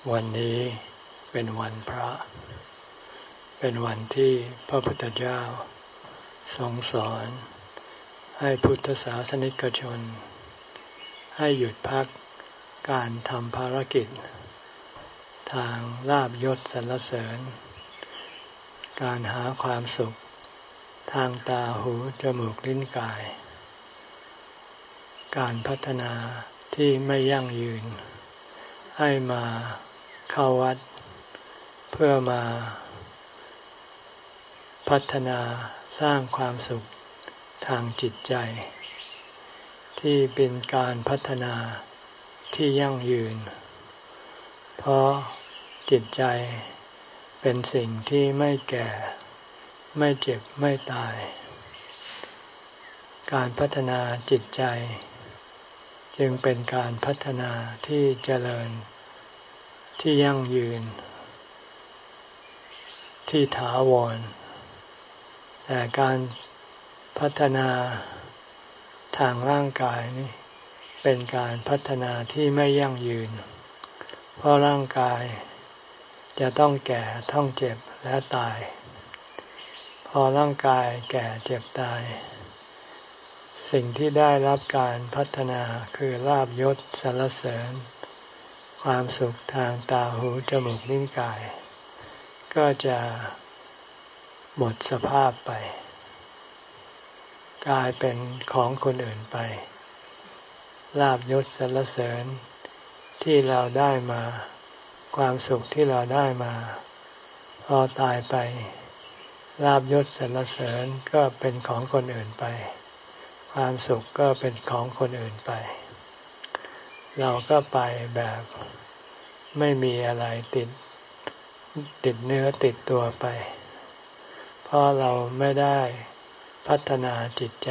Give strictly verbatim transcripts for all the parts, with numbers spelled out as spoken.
วันนี้เป็นวันพระ เป็นวันที่พระพุทธเจ้าทรงสอนให้พุทธศาสนิกชนให้หยุดพักการทำภารกิจทางลาภยศสรรเสริญการหาความสุขทางตาหูจมูกลิ้นกายการพัฒนาที่ไม่ยั่งยืนให้มาเข้าวัดเพื่อมาพัฒนาสร้างความสุขทางจิตใจที่เป็นการพัฒนาที่ยั่งยืนเพราะจิตใจเป็นสิ่งที่ไม่แก่ไม่เจ็บไม่ตายการพัฒนาจิตใจจึงเป็นการพัฒนาที่เจริญที่ยั่งยืนที่ถาวรแต่การพัฒนาทางร่างกายนี่เป็นการพัฒนาที่ไม่ยั่งยืนเพราะร่างกายจะต้องแก่ต้องเจ็บและตายพอร่างกายแก่เจ็บตายสิ่งที่ได้รับการพัฒนาคือลาภยศสรรเสริญความสุขทางตาหูจมูกลิ้นกายก็จะหมดสภาพไปกลายเป็นของคนอื่นไปลาภยศสรรเสริญที่เราได้มาความสุขที่เราได้มาพอตายไปลาภยศสรรเสริญก็เป็นของคนอื่นไปความสุขก็เป็นของคนอื่นไปเราก็ไปแบบไม่มีอะไรติดติดเนื้อติดตัวไปเพราะเราไม่ได้พัฒนาจิตใจ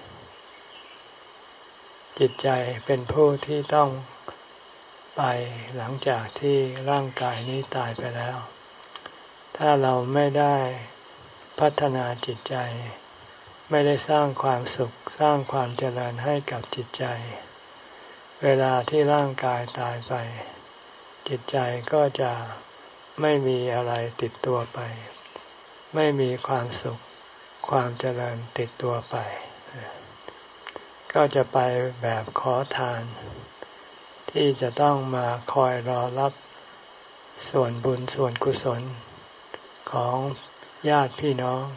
จิตใจเป็นผู้ที่ต้องไปหลังจากที่ร่างกายนี้ตายไปแล้วถ้าเราไม่ได้พัฒนาจิตใจไม่ได้สร้างความสุขสร้างความเจริญให้กับจิตใจเวลาที่ร่างกายตายไปจิตใจก็จะไม่มีอะไรติดตัวไปไม่มีความสุขความเจริญติดตัวไปก็จะไปแบบขอทานที่จะต้องมาคอยรอรับส่วนบุญส่วนกุศลของญาติพี่น้อง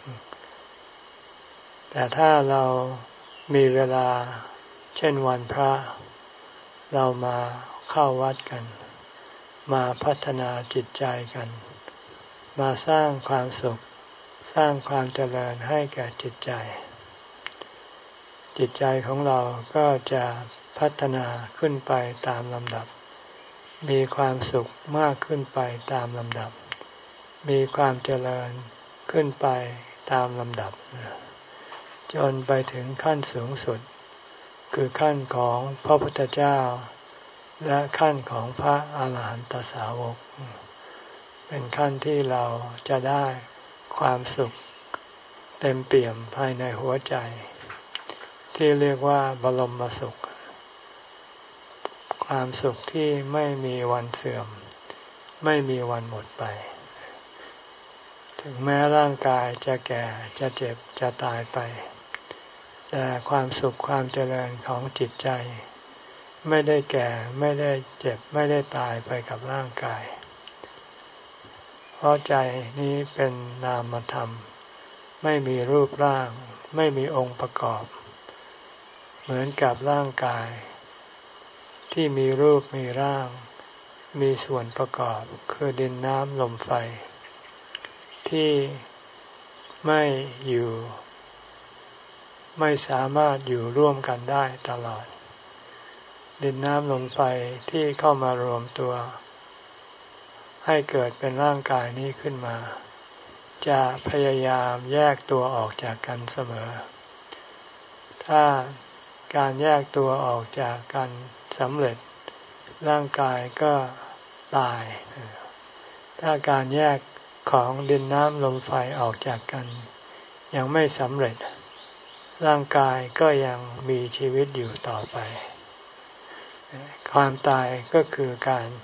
แต่ถ้าเรามีเวลาเช่นวันพระเรามาเข้าวัดกันมาพัฒนาจิตใจกันมาสร้างความสุขสร้างความเจริญให้แก่จิตใจจิตใจของเราก็จะพัฒนาขึ้นไปตามลำดับมีความสุขมากขึ้นไปตามลำดับมีความเจริญขึ้นไปตามลำดับจนไปถึงขั้นสูงสุดคือขั้นของพระพุทธเจ้าและขั้นของพระอาหารหันตสาวกเป็นขั้นที่เราจะได้ความสุขเต็มเปี่ยมภายในหัวใจที่เรียกว่าบรมสุขความสุขที่ไม่มีวันเสื่อมไม่มีวันหมดไปถึงแม้ร่างกายจะแก่จะเจ็บจะตายไปแต่ความสุขความเจริญของจิตใจไม่ได้แก่ไม่ได้เจ็บไม่ได้ตายไปกับร่างกายเพราะใจนี้เป็นนามธรรมไม่มีรูปร่างไม่มีองค์ประกอบเหมือนกับร่างกายที่มีรูปมีร่างมีส่วนประกอบคือดินน้ำลมไฟที่ไม่อยู่ไม่สามารถอยู่ร่วมกันได้ตลอดดินน้ำลมไฟที่เข้ามารวมตัวให้เกิดเป็นร่างกายนี้ขึ้นมาจะพยายามแยกตัวออกจากกันเสมอถ้าการแยกตัวออกจากกันสำเร็จร่างกายก็ตายถ้าการแยกของดินน้ำลมไฟออกจากกันยังไม่สำเร็จร่างกายก็ยังมีชีวิตอยู่ต่อไปความตายก็คือการ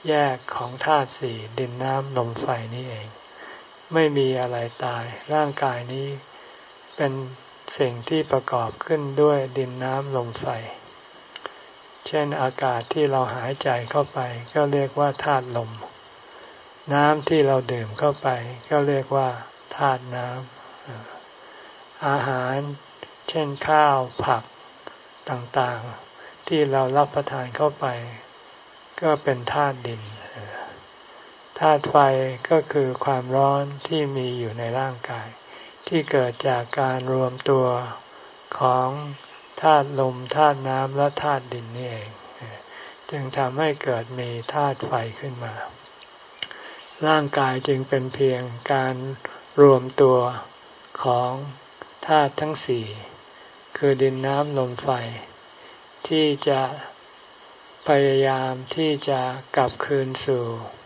แยกของธาตุสี่ดินน้ำลมไฟนี่เองไม่มีอะไรตายร่างกายนี้เป็นสิ่งที่ประกอบขึ้นด้วยดินน้ำลมไฟเช่นอากาศที่เราหายใจเข้าไปก็เรียกว่าธาตุลมน้ำที่เราดื่มเข้าไปก็เรียกว่าธาตุน้ำอาหารเช่นข้าวผักต่างๆที่เรารับประทานเข้าไปก็เป็นธาตุดินธาตุไฟก็คือความร้อนที่มีอยู่ในร่างกายที่เกิดจากการรวมตัวของธาตุลมธาตุน้ำและธาตุดินนี่เองจึงทำให้เกิดมีธาตุไฟขึ้นมาร่างกายจึงเป็นเพียงการรวมตัวของธาตุทั้งสี่คือดินน้ำลมไฟที่จะพยายามที่จะกลับคืนสู่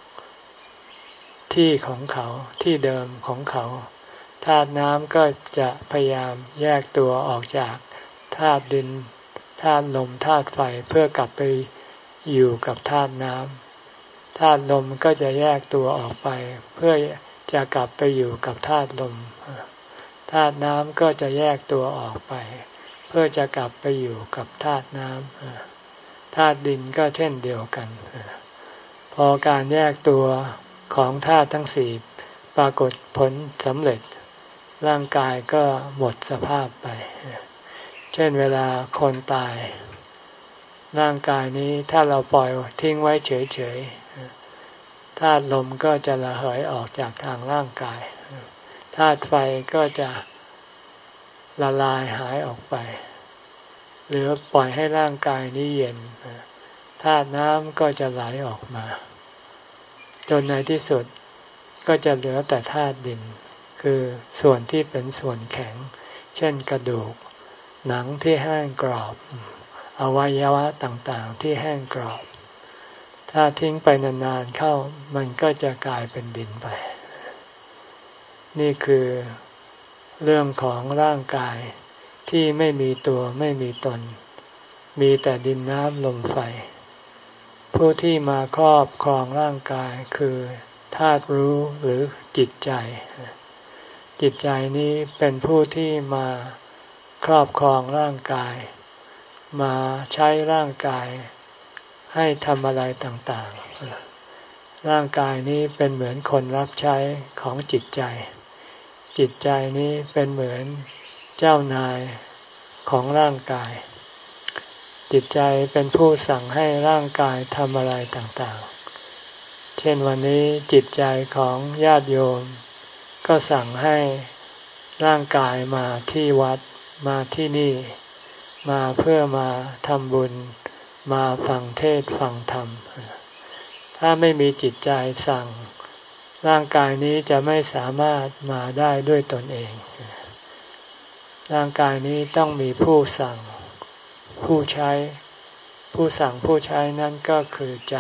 ที่ของเขาที่เดิมของเขาธาตุน้ำก็จะพยายามแยกตัวออกจากธาตุดินธาตุลมธาตุไฟเพื่อกลับไปอยู่กับธาตุน้ำธาตุลมก็จะแยกตัวออกไปเพื่อจะกลับไปอยู่กับธาตุลมธาตุน้ำก็จะแยกตัวออกไปเพื่อจะกลับไปอยู่กับธาตุน้ำธาตุดินก็เช่นเดียวกันพอการแยกตัวของธาตุทั้งสี่ปรากฏผลสำเร็จร่างกายก็หมดสภาพไปเช่นเวลาคนตายร่างกายนี้ถ้าเราปล่อยทิ้งไว้เฉยๆธาตุลมก็จะระเหยออกจากทางร่างกายธาตุไฟก็จะละลายหายออกไปหรือปล่อยให้ร่างกายนี้เย็นธาตุน้ำก็จะไหลออกมาจนในที่สุดก็จะเหลือแต่ธาตุดินคือส่วนที่เป็นส่วนแข็งเช่นกระดูกหนังที่แห้งกรอบอวัยวะต่างๆที่แห้งกรอบถ้าทิ้งไปนานๆเข้ามันก็จะกลายเป็นดินไปนี่คือเรื่องของร่างกายที่ไม่มีตัวไม่มีตนมีแต่ดินน้ำลมไฟผู้ที่มาครอบครองร่างกายคือธาตุรู้หรือจิตใจจิตใจนี้เป็นผู้ที่มาครอบครองร่างกายมาใช้ร่างกายให้ทำอะไรต่างๆร่างกายนี้เป็นเหมือนคนรับใช้ของจิตใจจิตใจนี้เป็นเหมือนเจ้านายของร่างกายจิตใจเป็นผู้สั่งให้ร่างกายทำอะไรต่างๆเช่นวันนี้จิตใจของญาติโยมก็สั่งให้ร่างกายมาที่วัดมาที่นี่มาเพื่อมาทำบุญมาฟังเทศน์ฟังธรรมถ้าไม่มีจิตใจสั่งร่างกายนี้จะไม่สามารถมาได้ด้วยตนเองร่างกายนี้ต้องมีผู้สั่งผู้ใช้ผู้สั่งผู้ใช้นั่นก็คือใจ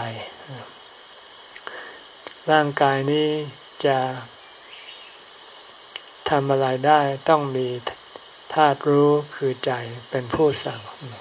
ร่างกายนี้จะทำอะไรได้ต้องมีธาตุรู้คือใจเป็นผู้สั่ง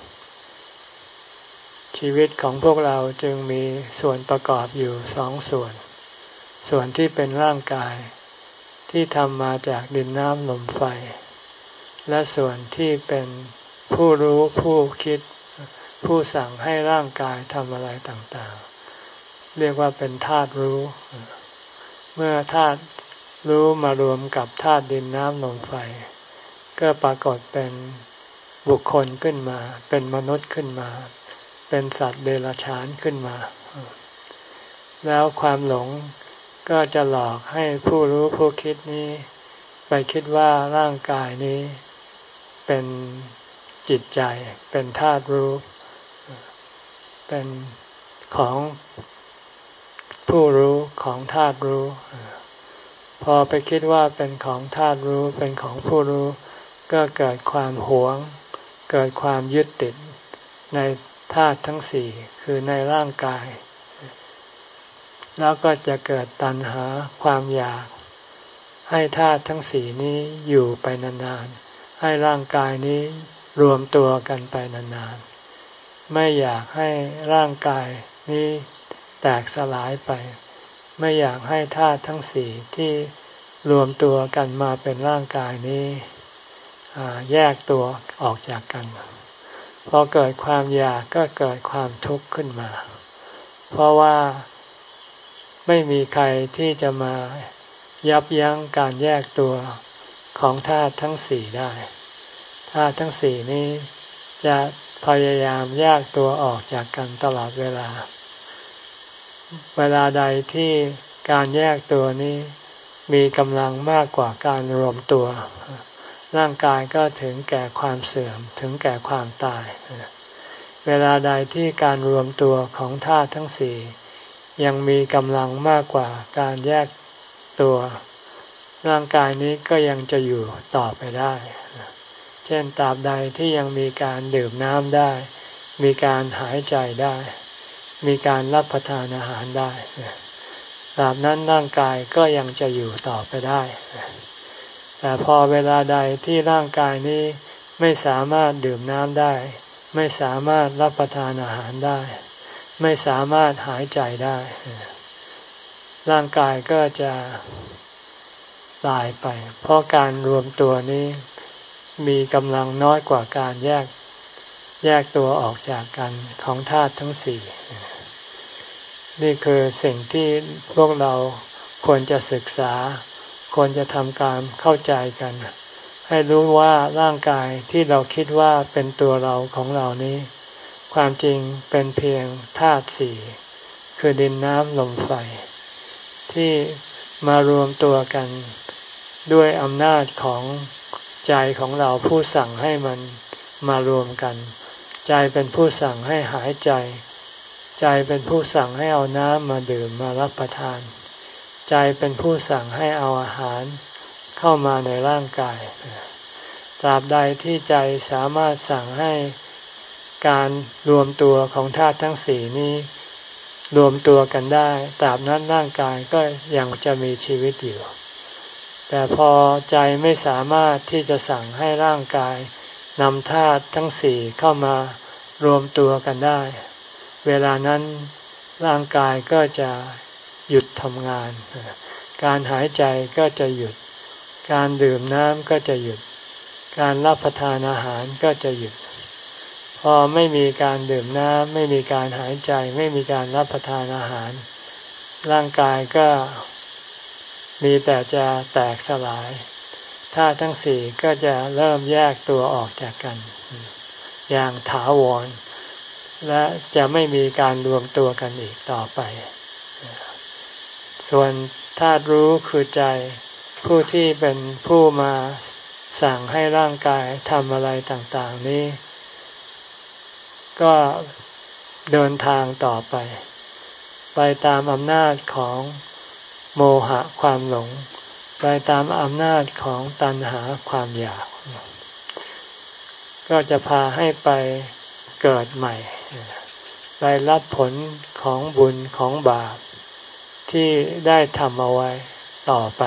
ชีวิตของพวกเราจึงมีส่วนประกอบอยู่สองส่วนส่วนที่เป็นร่างกายที่ทำมาจากดินน้ำลมไฟและส่วนที่เป็นผู้รู้ผู้คิดผู้สั่งให้ร่างกายทำอะไรต่างๆเรียกว่าเป็นธาตุรู้เมื่อธาตุรู้มารวมกับธาตุดินน้ำลมไฟก็ปรากฏเป็นบุคคลขึ้นมาเป็นมนุษย์ขึ้นมาเป็นสัตว์เดรัจฉานขึ้นมาแล้วความหลงก็จะหลอกให้ผู้รู้ผู้คิดนี้ไปคิดว่าร่างกายนี้เป็นจิตใจเป็นธาตุรู้เป็นของผู้รู้ของธาตุรู้พอไปคิดว่าเป็นของธาตุรู้เป็นของผู้รู้ก็เกิดความหวงเกิดความยึดติดในธาตุทั้งสี่คือในร่างกายแล้วก็จะเกิดตัณหาความอยากให้ธาตุทั้งสี่นี้อยู่ไปนานๆให้ร่างกายนี้รวมตัวกันไปนานๆไม่อยากให้ร่างกายนี้แแตกสลายไปไม่อยากให้ธาตุทั้งสี่ที่รวมตัวกันมาเป็นร่างกายนี้แยกตัวออกจากกันพอเกิดความอยากก็เกิดความทุกข์ขึ้นมาเพราะว่าไม่มีใครที่จะมายับยั้งการแยกตัวของธาตุทั้งสี่ได้ธาตุทั้งสี่นี้จะพยายามแยกตัวออกจากกันตลอดเวลาเวลาใดที่การแยกตัวนี้มีกำลังมากกว่าการรวมตัวร่างกายก็ถึงแก่ความเสื่อมถึงแก่ความตายเวลาใดที่การรวมตัวของธาตุทั้งสี่ยังมีกำลังมากกว่าการแยกตัวร่างกายนี้ก็ยังจะอยู่ต่อไปได้เช่นตราบใดที่ยังมีการดื่มน้ำได้มีการหายใจได้มีการรับประทานอาหารได้ตราบนั้นร่างกายก็ยังจะอยู่ต่อไปได้แต่พอเวลาใดที่ร่างกายนี้ไม่สามารถดื่มน้ำได้ไม่สามารถรับประทานอาหารได้ไม่สามารถหายใจได้ร่างกายก็จะตายไปเพราะการรวมตัวนี้มีกำลังน้อยกว่าการแยกแยกตัวออกจากกันของธาตุทั้งสี่นี่คือสิ่งที่พวกเราควรจะศึกษาควรจะทำการเข้าใจกันให้รู้ว่าร่างกายที่เราคิดว่าเป็นตัวเราของเรานี้ความจริงเป็นเพียงธาตุสี่คือดินน้ำลมไฟที่มารวมตัวกันด้วยอำนาจของใจของเราผู้สั่งให้มันมารวมกันใจเป็นผู้สั่งให้หายใจใจเป็นผู้สั่งให้เอาน้ำมาดื่มมารับประทานใจเป็นผู้สั่งให้เอาอาหารเข้ามาในร่างกายตราบใดที่ใจสามารถสั่งให้การรวมตัวของธาตุทั้งสี่นี้รวมตัวกันได้ตราบนั้นร่างกายก็ยังจะมีชีวิตอยู่แต่พอใจไม่สามารถที่จะสั่งให้ร่างกายนำธาตุทั้งสี่เข้ามารวมตัวกันได้เวลานั้นร่างกายก็จะหยุดทำงานการหายใจก็จะหยุดการดื่มน้ำก็จะหยุดการรับประทานอาหารก็จะหยุดพอไม่มีการดื่มน้ำไม่มีการหายใจไม่มีการรับประทานอาหารร่างกายก็มีแต่จะแตกสลายธาตุทั้งสี่ก็จะเริ่มแยกตัวออกจากกันอย่างถาวรและจะไม่มีการรวมตัวกันอีกต่อไปส่วนธาตุรู้คือใจผู้ที่เป็นผู้มาสั่งให้ร่างกายทำอะไรต่างๆนี้ก็เดินทางต่อไปไปตามอำนาจของโมหะความหลงไปตามอำนาจของตัณหาความอยากก็จะพาให้ไปเกิดใหม่ไปรับผลของบุญของบาปที่ได้ทำเอาไว้ต่อไป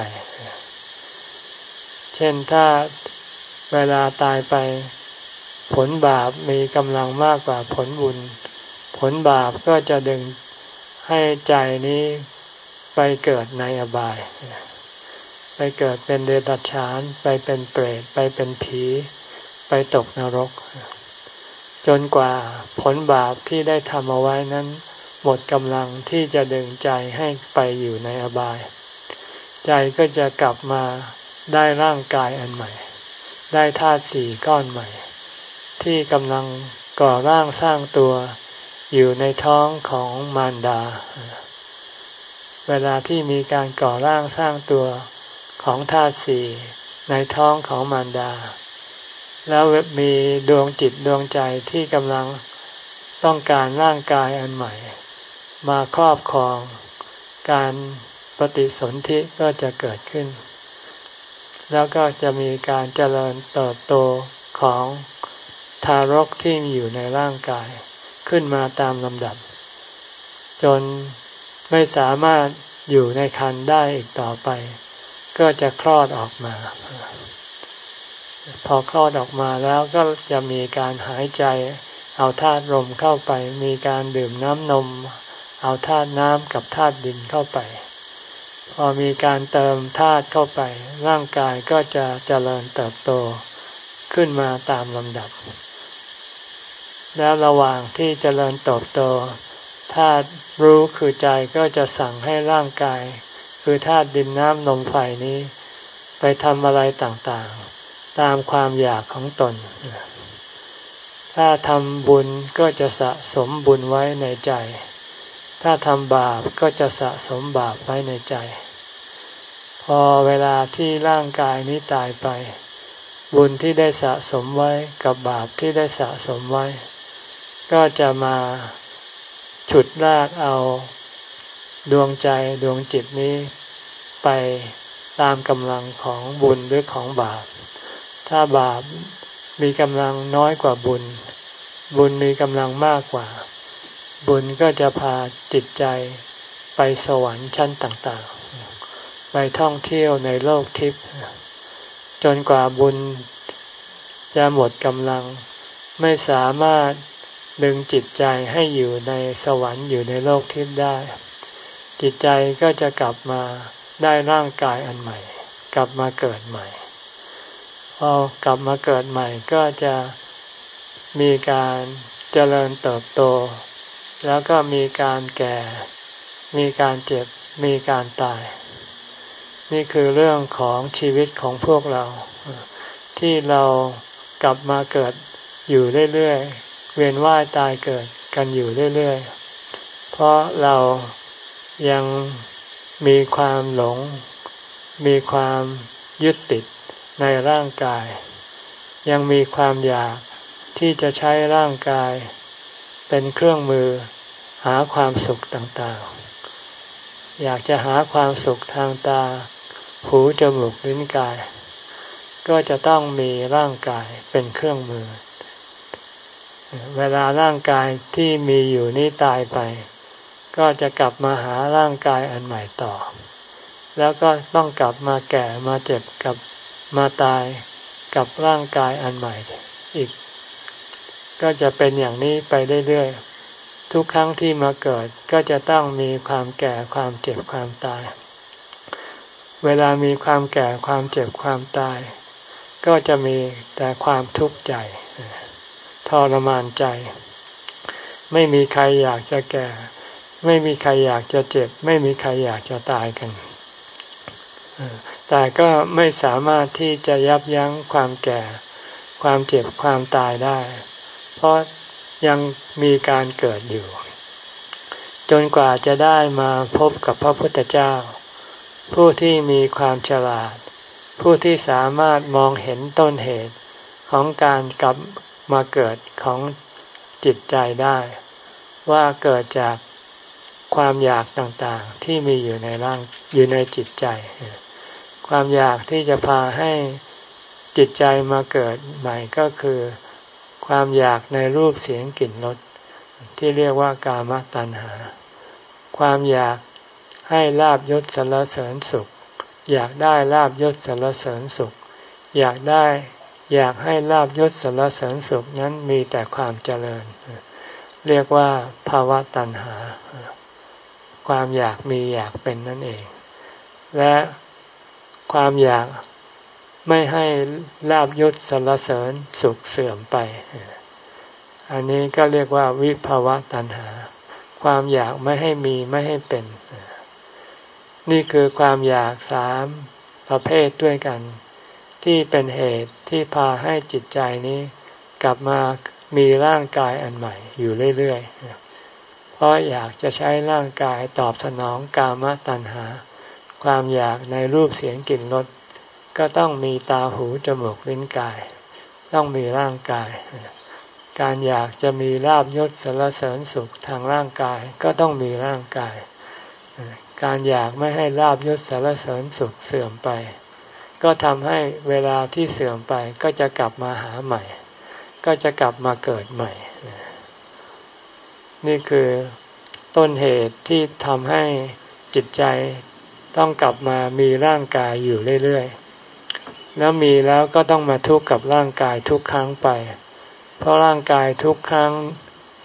เช่นถ้าเวลาตายไปผลบาปมีกำลังมากกว่าผลบุญผลบาปก็จะดึงให้ใจนี้ไปเกิดในอบายไปเกิดเป็นเดรัจฉานไปเป็นเปรตไปเป็นผีไปตกนรกจนกว่าผลบาปที่ได้ทำเอาไว้นั้นหมดกำลังที่จะดึงใจให้ไปอยู่ในอบายใจก็จะกลับมาได้ร่างกายอันใหม่ได้ธาตุสี่ก้อนใหม่ที่กำลังก่อร่างสร้างตัวอยู่ในท้องของมารดาเวลาที่มีการก่อร่างสร้างตัวของธาตุสี่ในท้องของมารดาแล้วมีดวงจิตดวงใจที่กำลังต้องการร่างกายอันใหม่มาครอบครองการปฏิสนธิก็จะเกิดขึ้นแล้วก็จะมีการเจริญเติบโตของทารกที่มีอยู่ในร่างกายขึ้นมาตามลำดับจนไม่สามารถอยู่ในครรภ์ได้อีกต่อไปก็จะคลอดออกมาพอคลอดออกมาแล้วก็จะมีการหายใจเอาธาตุลมเข้าไปมีการดื่มน้ำนมเอาธาตุน้ำกับธาตุดินเข้าไปพอมีการเติมธาตุเข้าไปร่างกายก็จะเจริญเติบโตขึ้นมาตามลำดับแล้วระหว่างที่เจริญเติบโตธาตุรู้คือใจก็จะสั่งให้ร่างกายคือธาตุดินน้ำลมไฟนี้ไปทำอะไรต่างๆตามความอยากของตนถ้าทำบุญก็จะสะสมบุญไว้ในใจถ้าทำบาปก็จะสะสมบาปไว้ในใจพอเวลาที่ร่างกายนี้ตายไปบุญที่ได้สะสมไว้กับบาปที่ได้สะสมไว้ก็จะมาฉุดลากเอาดวงใจดวงจิตนี้ไปตามกำลังของบุญหรือของบาปถ้าบาปมีกำลังน้อยกว่าบุญบุญมีกำลังมากกว่าบุญก็จะพาจิตใจไปสวรรค์ชั้นต่างๆไปท่องเที่ยวในโลกทิพย์จนกว่าบุญจะหมดกำลังไม่สามารถดึงจิตใจให้อยู่ในสวรรค์อยู่ในโลกทิพย์ได้จิตใจก็จะกลับมาได้ร่างกายอันใหม่กลับมาเกิดใหม่พอกลับมาเกิดใหม่ก็จะมีการเจริญเติบโตแล้วก็มีการแก่มีการเจ็บมีการตายนี่คือเรื่องของชีวิตของพวกเราที่เรากลับมาเกิดอยู่เรื่อยๆเวียนว่ายตายเกิดกันอยู่เรื่อยๆเพราะเรายังมีความหลงมีความยึดติดในร่างกายยังมีความอยากที่จะใช้ร่างกายเป็นเครื่องมือหาความสุขต่างๆอยากจะหาความสุขทางตาหูจมูกลิ้นกายก็จะต้องมีร่างกายเป็นเครื่องมือเวลาร่างกายที่มีอยู่นี้ตายไปก็จะกลับมาหาร่างกายอันใหม่ต่อแล้วก็ต้องกลับมาแก่มาเจ็บกับมาตายกับร่างกายอันใหม่อีกก็จะเป็นอย่างนี้ไปเรื่อยๆทุกครั้งที่มาเกิดก็จะต้องมีความแก่ความเจ็บความตายเวลามีความแก่ความเจ็บความตายก็จะมีแต่ความทุกข์ใจทรมานใจไม่มีใครอยากจะแก่ไม่มีใครอยากจะเจ็บไม่มีใครอยากจะตายกันแต่ก็ไม่สามารถที่จะยับยั้งความแก่ความเจ็บความตายได้เพราะยังมีการเกิดอยู่จนกว่าจะได้มาพบกับพระพุทธเจ้าผู้ที่มีความฉลาดผู้ที่สามารถมองเห็นต้นเหตุของการกลับมาเกิดของจิตใจได้ว่าเกิดจากความอยากต่างๆที่มีอยู่ในร่างอยู่ในจิตใจความอยากที่จะพาให้จิตใจมาเกิดใหม่ก็คือความอยากในรูปเสียงกลิ่นรสที่เรียกว่ากามตัณหาความอยากให้ลาภยศสรรเสริญสุขอยากได้ลาภยศสรรเสริญสุขอยากได้อยากให้ลาภยศสรรเสริญสุขนั้นมีแต่ความเจริญเรียกว่าภาวะตัณหาความอยากมีอยากเป็นนั่นเองและความอยากไม่ให้ลาภยศสรรเสริญสุขเสื่อมไปอันนี้ก็เรียกว่าวิภาวะตัณหาความอยากไม่ให้มีไม่ให้เป็นนี่คือความอยากสามประเภทด้วยกันที่เป็นเหตุที่พาให้จิตใจนี้กลับมามีร่างกายอันใหม่อยู่เรื่อยๆเพราะอยากจะใช้ร่างกายตอบสนองกามตัณหาความอยากในรูปเสียงกลิ่นรสก็ต้องมีตาหูจมูกลิ้นกายต้องมีร่างกายการอยากจะมีลาภยศสรรเสริญสุขทางร่างกายก็ต้องมีร่างกายการอยากไม่ให้ลาภยศสรรเสริญสุขเสื่อมไปก็ทำให้เวลาที่เสื่อมไปก็จะกลับมาหาใหม่ก็จะกลับมาเกิดใหม่นี่คือต้นเหตุที่ทำให้จิตใจต้องกลับมามีร่างกายอยู่เรื่อยๆแล้วมีแล้วก็ต้องมาทุกข์กับร่างกายทุกครั้งไปเพราะร่างกายทุกครั้ง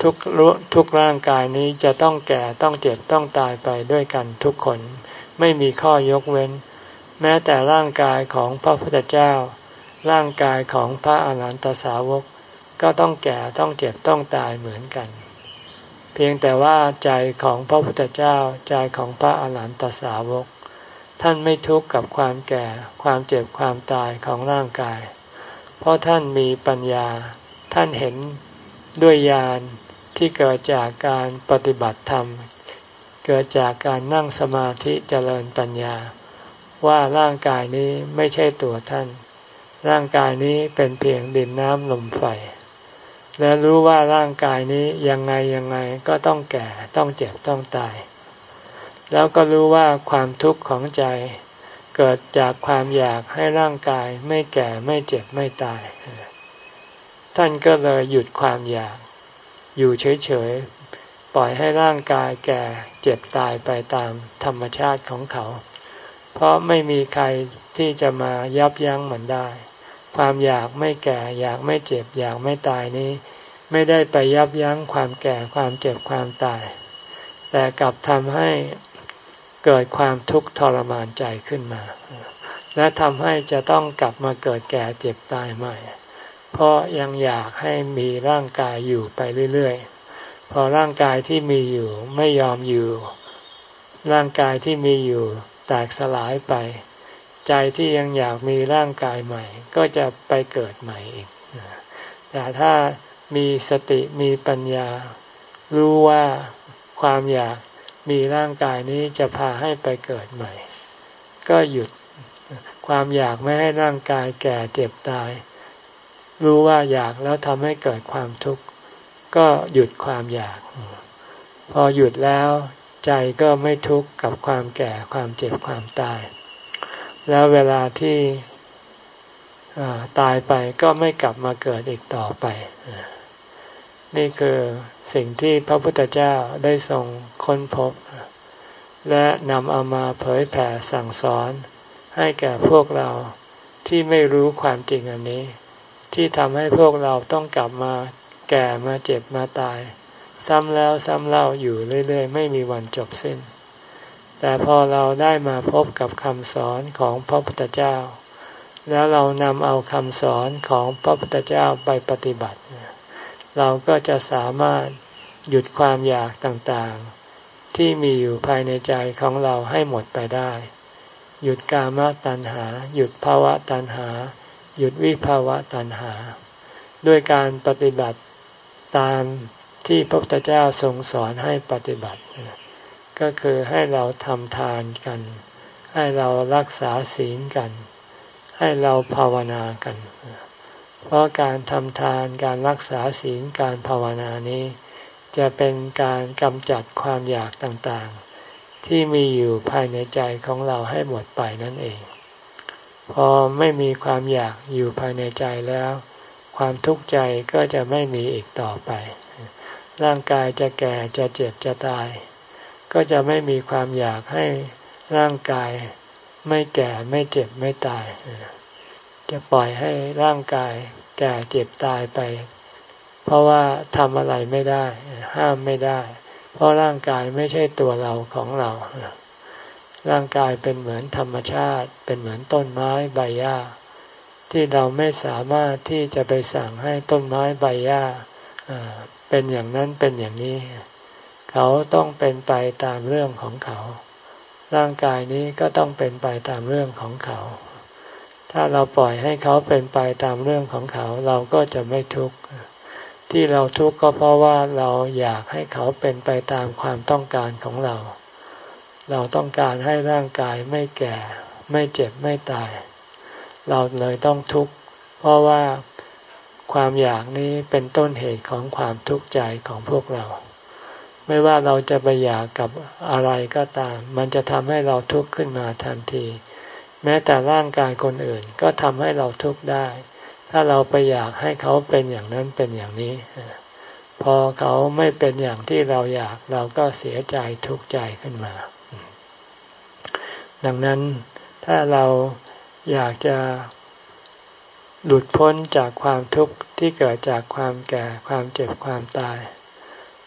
ทุกทุกร่างกายนี้จะต้องแก่ต้องเจ็บต้องตายไปด้วยกันทุกคนไม่มีข้อยกเว้นแม้แต่ร่างกายของพระพุทธเจ้าร่างกายของพระอรหันตสาวกก็ต้องแก่ต้องเจ็บต้องตายเหมือนกันเพียงแต่ว่าใจของพระพุทธเจ้าใจของพระอรหันตสาวกท่านไม่ทุกข์กับความแก่ความเจ็บความตายของร่างกายเพราะท่านมีปัญญาท่านเห็นด้วยญาณที่เกิดจากการปฏิบัติธรรมเกิดจากการนั่งสมาธิเจริญปัญญาว่าร่างกายนี้ไม่ใช่ตัวท่านร่างกายนี้เป็นเพียงดินน้ำลมไฟและรู้ว่าร่างกายนี้ยังไงยังไงก็ต้องแก่ต้องเจ็บต้องตายแล้วก็รู้ว่าความทุกข์ของใจเกิดจากความอยากให้ร่างกายไม่แก่ไม่เจ็บไม่ตายท่านก็เลยหยุดความอยากอยู่เฉยๆปล่อยให้ร่างกายแก่เจ็บตายไปตามธรรมชาติของเขาเพราะไม่มีใครที่จะมายับยั้งมันได้ความอยากไม่แก่อยากไม่เจ็บอยากไม่ตายนี้ไม่ได้ไปยับยั้งความแก่ความเจ็บความตายแต่กลับทำให้เกิดความทุกข์ทรมานใจขึ้นมาและทำให้จะต้องกลับมาเกิดแก่เจ็บตายใหม่เพราะยังอยากให้มีร่างกายอยู่ไปเรื่อยๆพอร่างกายที่มีอยู่ไม่ยอมอยู่ร่างกายที่มีอยู่แตกสลายไปใจที่ยังอยากมีร่างกายใหม่ก็จะไปเกิดใหม่อีกแต่ถ้ามีสติมีปัญญารู้ว่าความอยากมีร่างกายนี้จะพาให้ไปเกิดใหม่ก็หยุดความอยากไม่ให้ร่างกายแก่เจ็บตายรู้ว่าอยากแล้วทำให้เกิดความทุกข์ก็หยุดความอยากพอหยุดแล้วใจก็ไม่ทุกข์กับความแก่ความเจ็บความตายแล้วเวลาที่ตายไปก็ไม่กลับมาเกิดอีกต่อไปนี่คือสิ่งที่พระพุทธเจ้าได้ทรงค้นพบและนำเอามาเผยแผ่สั่งสอนให้แก่พวกเราที่ไม่รู้ความจริงอันนี้ที่ทำให้พวกเราต้องกลับมาแก่มาเจ็บมาตายซ้ำแล้วซ้ำเล่าอยู่เรื่อยๆไม่มีวันจบสิ้นแต่พอเราได้มาพบกับคำสอนของพระพุทธเจ้าแล้วเรานำเอาคำสอนของพระพุทธเจ้าไปปฏิบัติเราก็จะสามารถหยุดความอยากต่างๆที่มีอยู่ภายในใจของเราให้หมดไปได้หยุดกามตัณหาหยุดภาวะตัณหาหยุดวิภาวะตัณหาด้วยการปฏิบัติตามที่พระพุทธเจ้าทรงสอนให้ปฏิบัติก็คือให้เราทำทานกันให้เรารักษาศีลกันให้เราภาวนากันเพราะการทำทานการรักษาศีลการภาวนานี้จะเป็นการกำจัดความอยากต่างๆที่มีอยู่ภายในใจของเราให้หมดไปนั่นเองพอไม่มีความอยากอยู่ภายในใจแล้วความทุกข์ใจก็จะไม่มีอีกต่อไปร่างกายจะแก่จะเจ็บจะตายก็จะไม่มีความอยากให้ร่างกายไม่แก่ไม่เจ็บไม่ตายจะปล่อยให้ร่างกายแก่เจ็บตายไปเพราะว่าทำอะไรไม่ได้ห้ามไม่ได้เพราะร่างกายไม่ใช่ตัวเราของเราร่างกายเป็นเหมือนธรรมชาติเป็นเหมือนต้นไม้ใบหญ้าที่เราไม่สามารถที่จะไปสั่งให้ต้นไม้ใบหญ้าเป็นอย่างนั้นเป็นอย่างนี้เขาต้องเป็นไปตามเรื่องของเขาร่างกายนี้ก็ต้องเป็นไปตามเรื่องของเขาถ้าเราปล่อยให้เขาเป็นไปตามเรื่องของเขาเราก็จะไม่ทุกข์ที่เราทุกข์ก็เพราะว่าเราอยากให้เขาเป็นไปตามความต้องการของเราเราต้องการให้ร่างกายไม่แก่ไม่เจ็บไม่ตายเราเลยต้องทุกข์เพราะว่าความอยากนี้เป็นต้นเหตุของความทุกข์ใจของพวกเราไม่ว่าเราจะไปอยากกับอะไรก็ตามมันจะทำให้เราทุกข์ขึ้นมาทันทีแม้แต่ร่างกายคนอื่นก็ทำให้เราทุกข์ได้ถ้าเราไปอยากให้เขาเป็นอย่างนั้นเป็นอย่างนี้พอเขาไม่เป็นอย่างที่เราอยากเราก็เสียใจทุกข์ใจขึ้นมาดังนั้นถ้าเราอยากจะหลุดพ้นจากความทุกข์ที่เกิดจากความแก่ความเจ็บความตาย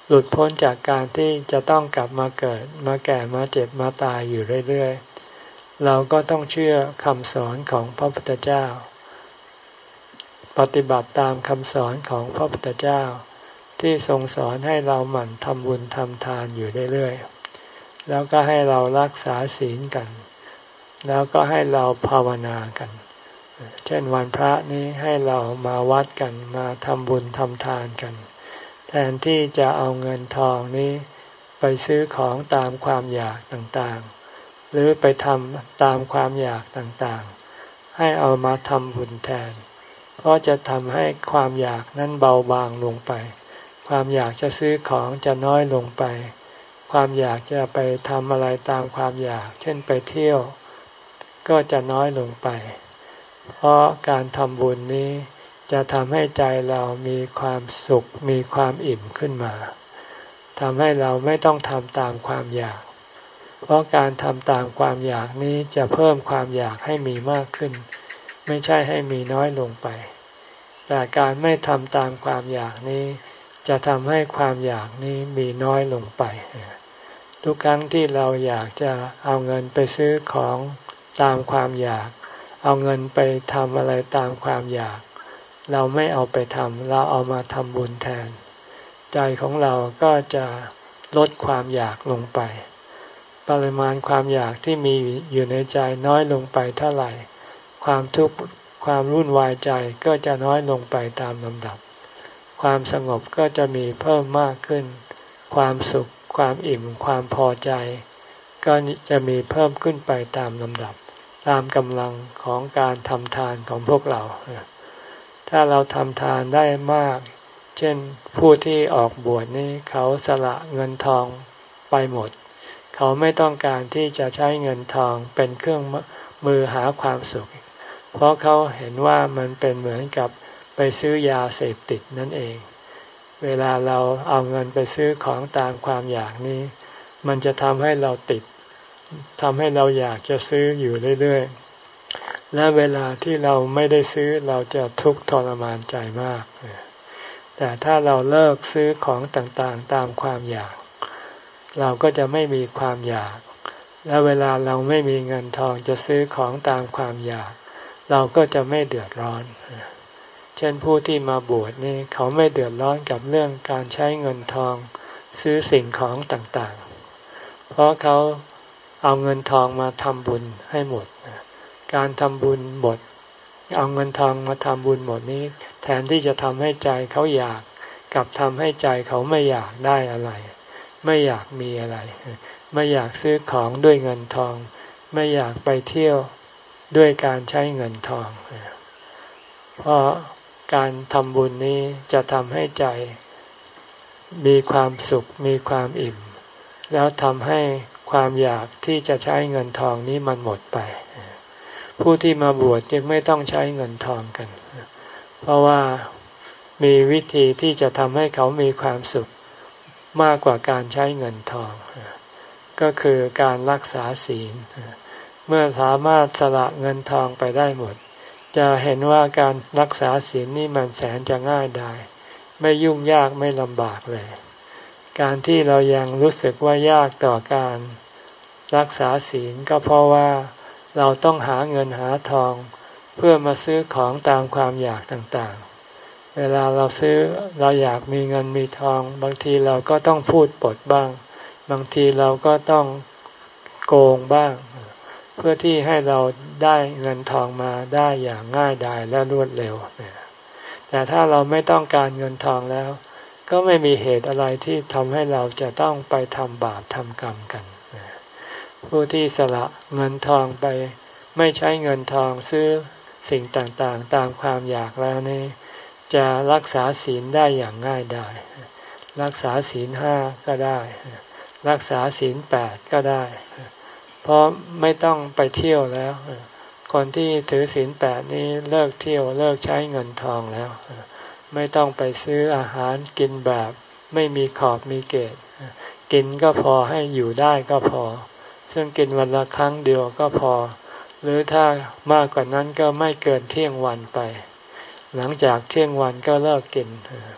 หลุดพ้นจากการที่จะต้องกลับมาเกิดมาแก่มาเจ็บมาตายอยู่เรื่อยๆเราก็ต้องเชื่อคำสอนของพระพุทธเจ้าปฏิบัติตามคำสอนของพระพุทธเจ้าที่ทรงสอนให้เราหมั่นทำบุญทำทานอยู่เรื่อยๆแล้วก็ให้เรารักษาศีลกันแล้วก็ให้เราภาวนากันเช่นวันพระนี้ให้เรามาวัดกันมาทำบุญทำทานกันแทนที่จะเอาเงินทองนี้ไปซื้อของตามความอยากต่างๆหรือไปทำตามความอยากต่างๆให้เอามาทำบุญแทนเพราะจะทำให้ความอยากนั้นเบาบางลงไปความอยากจะซื้อของจะน้อยลงไปความอยากจะไปทำอะไรตามความอยากเช่นไปเที่ยวก็จะน้อยลงไปเพราะการทำบุญนี้จะทำให้ใจเรามีความสุขมีความอิ่มขึ้นมาทำให้เราไม่ต้องทำตามความอยากเพราะการทำตามความอยากนี้จะเพิ่มความอยากให้มีมากขึ้นไม่ใช่ให้มีน้อยลงไปแต่การไม่ทำตามความอยากนี้จะทำให้ความอยากนี้มีน้อยลงไปทุกครั้งที่เราอยากจะเอาเงินไปซื้อของตามความอยากเอาเงินไปทำอะไรตามความอยากเราไม่เอาไปทำเราเอามาทำบุญแทนใจของเราก็จะลดความอยากลงไปปริมาณความอยากที่มีอยู่ในใจน้อยลงไปเท่าไหร่ความทุกข์ความวุ่นวายใจก็จะน้อยลงไปตามลำดับความสงบก็จะมีเพิ่มมากขึ้นความสุขความอิ่มความพอใจก็จะมีเพิ่มขึ้นไปตามลำดับตามกำลังของการทำทานของพวกเราถ้าเราทำทานได้มากเช่นผู้ที่ออกบวชนี่เขาสละเงินทองไปหมดเขาไม่ต้องการที่จะใช้เงินทองเป็นเครื่องมือหาความสุขเพราะเขาเห็นว่ามันเป็นเหมือนกับไปซื้อยาเสพติดนั่นเองเวลาเราเอาเงินไปซื้อของตามความอยากนี้มันจะทำให้เราติดทำให้เราอยากจะซื้ออยู่เรื่อยๆและเวลาที่เราไม่ได้ซื้อเราจะทุกข์ทรมานใจมากแต่ถ้าเราเลิกซื้อของต่างๆตามความอยากเราก็จะไม่มีความอยากและเวลาเราไม่มีเงินทองจะซื้อของตามความอยากเราก็จะไม่เดือดร้อนเช่นผู้ที่มาบวชนี่เขาไม่เดือดร้อนกับเรื่องการใช้เงินทองซื้อสิ่งของต่างๆเพราะเขาเอาเงินทองมาทำบุญให้หมดการทำบุญหมดเอาเงินทองมาทำบุญหมดนี้แทนที่จะทำให้ใจเขาอยากกลับทำให้ใจเขาไม่อยากได้อะไรไม่อยากมีอะไรไม่อยากซื้อของด้วยเงินทองไม่อยากไปเที่ยวด้วยการใช้เงินทองเพราะการทำบุญนี้จะทำให้ใจมีความสุขมีความอิ่มแล้วทำให้ความอยากที่จะใช้เงินทองนี้มันหมดไปผู้ที่มาบวชจึงไม่ต้องใช้เงินทองกันเพราะว่ามีวิธีที่จะทำให้เขามีความสุขมากกว่าการใช้เงินทองก็คือการรักษาศีลเมื่อสามารถสละเงินทองไปได้หมดจะเห็นว่าการรักษาศีลนี่มันแสนจะง่ายได้ไม่ยุ่งยากไม่ลำบากเลยการที่เรายังรู้สึกว่ายากต่อการรักษาศีลก็เพราะว่าเราต้องหาเงินหาทองเพื่อมาซื้อของตามความอยากต่างๆเวลาเราซื้อเราอยากมีเงินมีทองบางทีเราก็ต้องพูดปดบ้างบางทีเราก็ต้องโกงบ้างเพื่อที่ให้เราได้เงินทองมาได้อย่างง่ายดายและรวดเร็วแต่ถ้าเราไม่ต้องการเงินทองแล้วก็ไม่มีเหตุอะไรที่ทำให้เราจะต้องไปทำบาปทำกรรมกันผู้ที่สละเงินทองไปไม่ใช้เงินทองซื้อสิ่งต่างๆตามความอยากแล้วนี่จะรักษาศีลได้อย่างง่ายดายรักษาศีลห้าก็ได้รักษาศีลแปดก็ได้เพราะไม่ต้องไปเที่ยวแล้วคนที่ถือศีลแปดนี้เลิกเที่ยวเลิกใช้เงินทองแล้วไม่ต้องไปซื้ออาหารกินแบบไม่มีขอบมีเกณฑ์กินก็พอให้อยู่ได้ก็พอซึ่งกินวันละครั้งเดียวก็พอหรือถ้ามากกว่านั้นก็ไม่เกินเที่ยงวันไปหลังจากเที่ยงวันก็เลิกกิน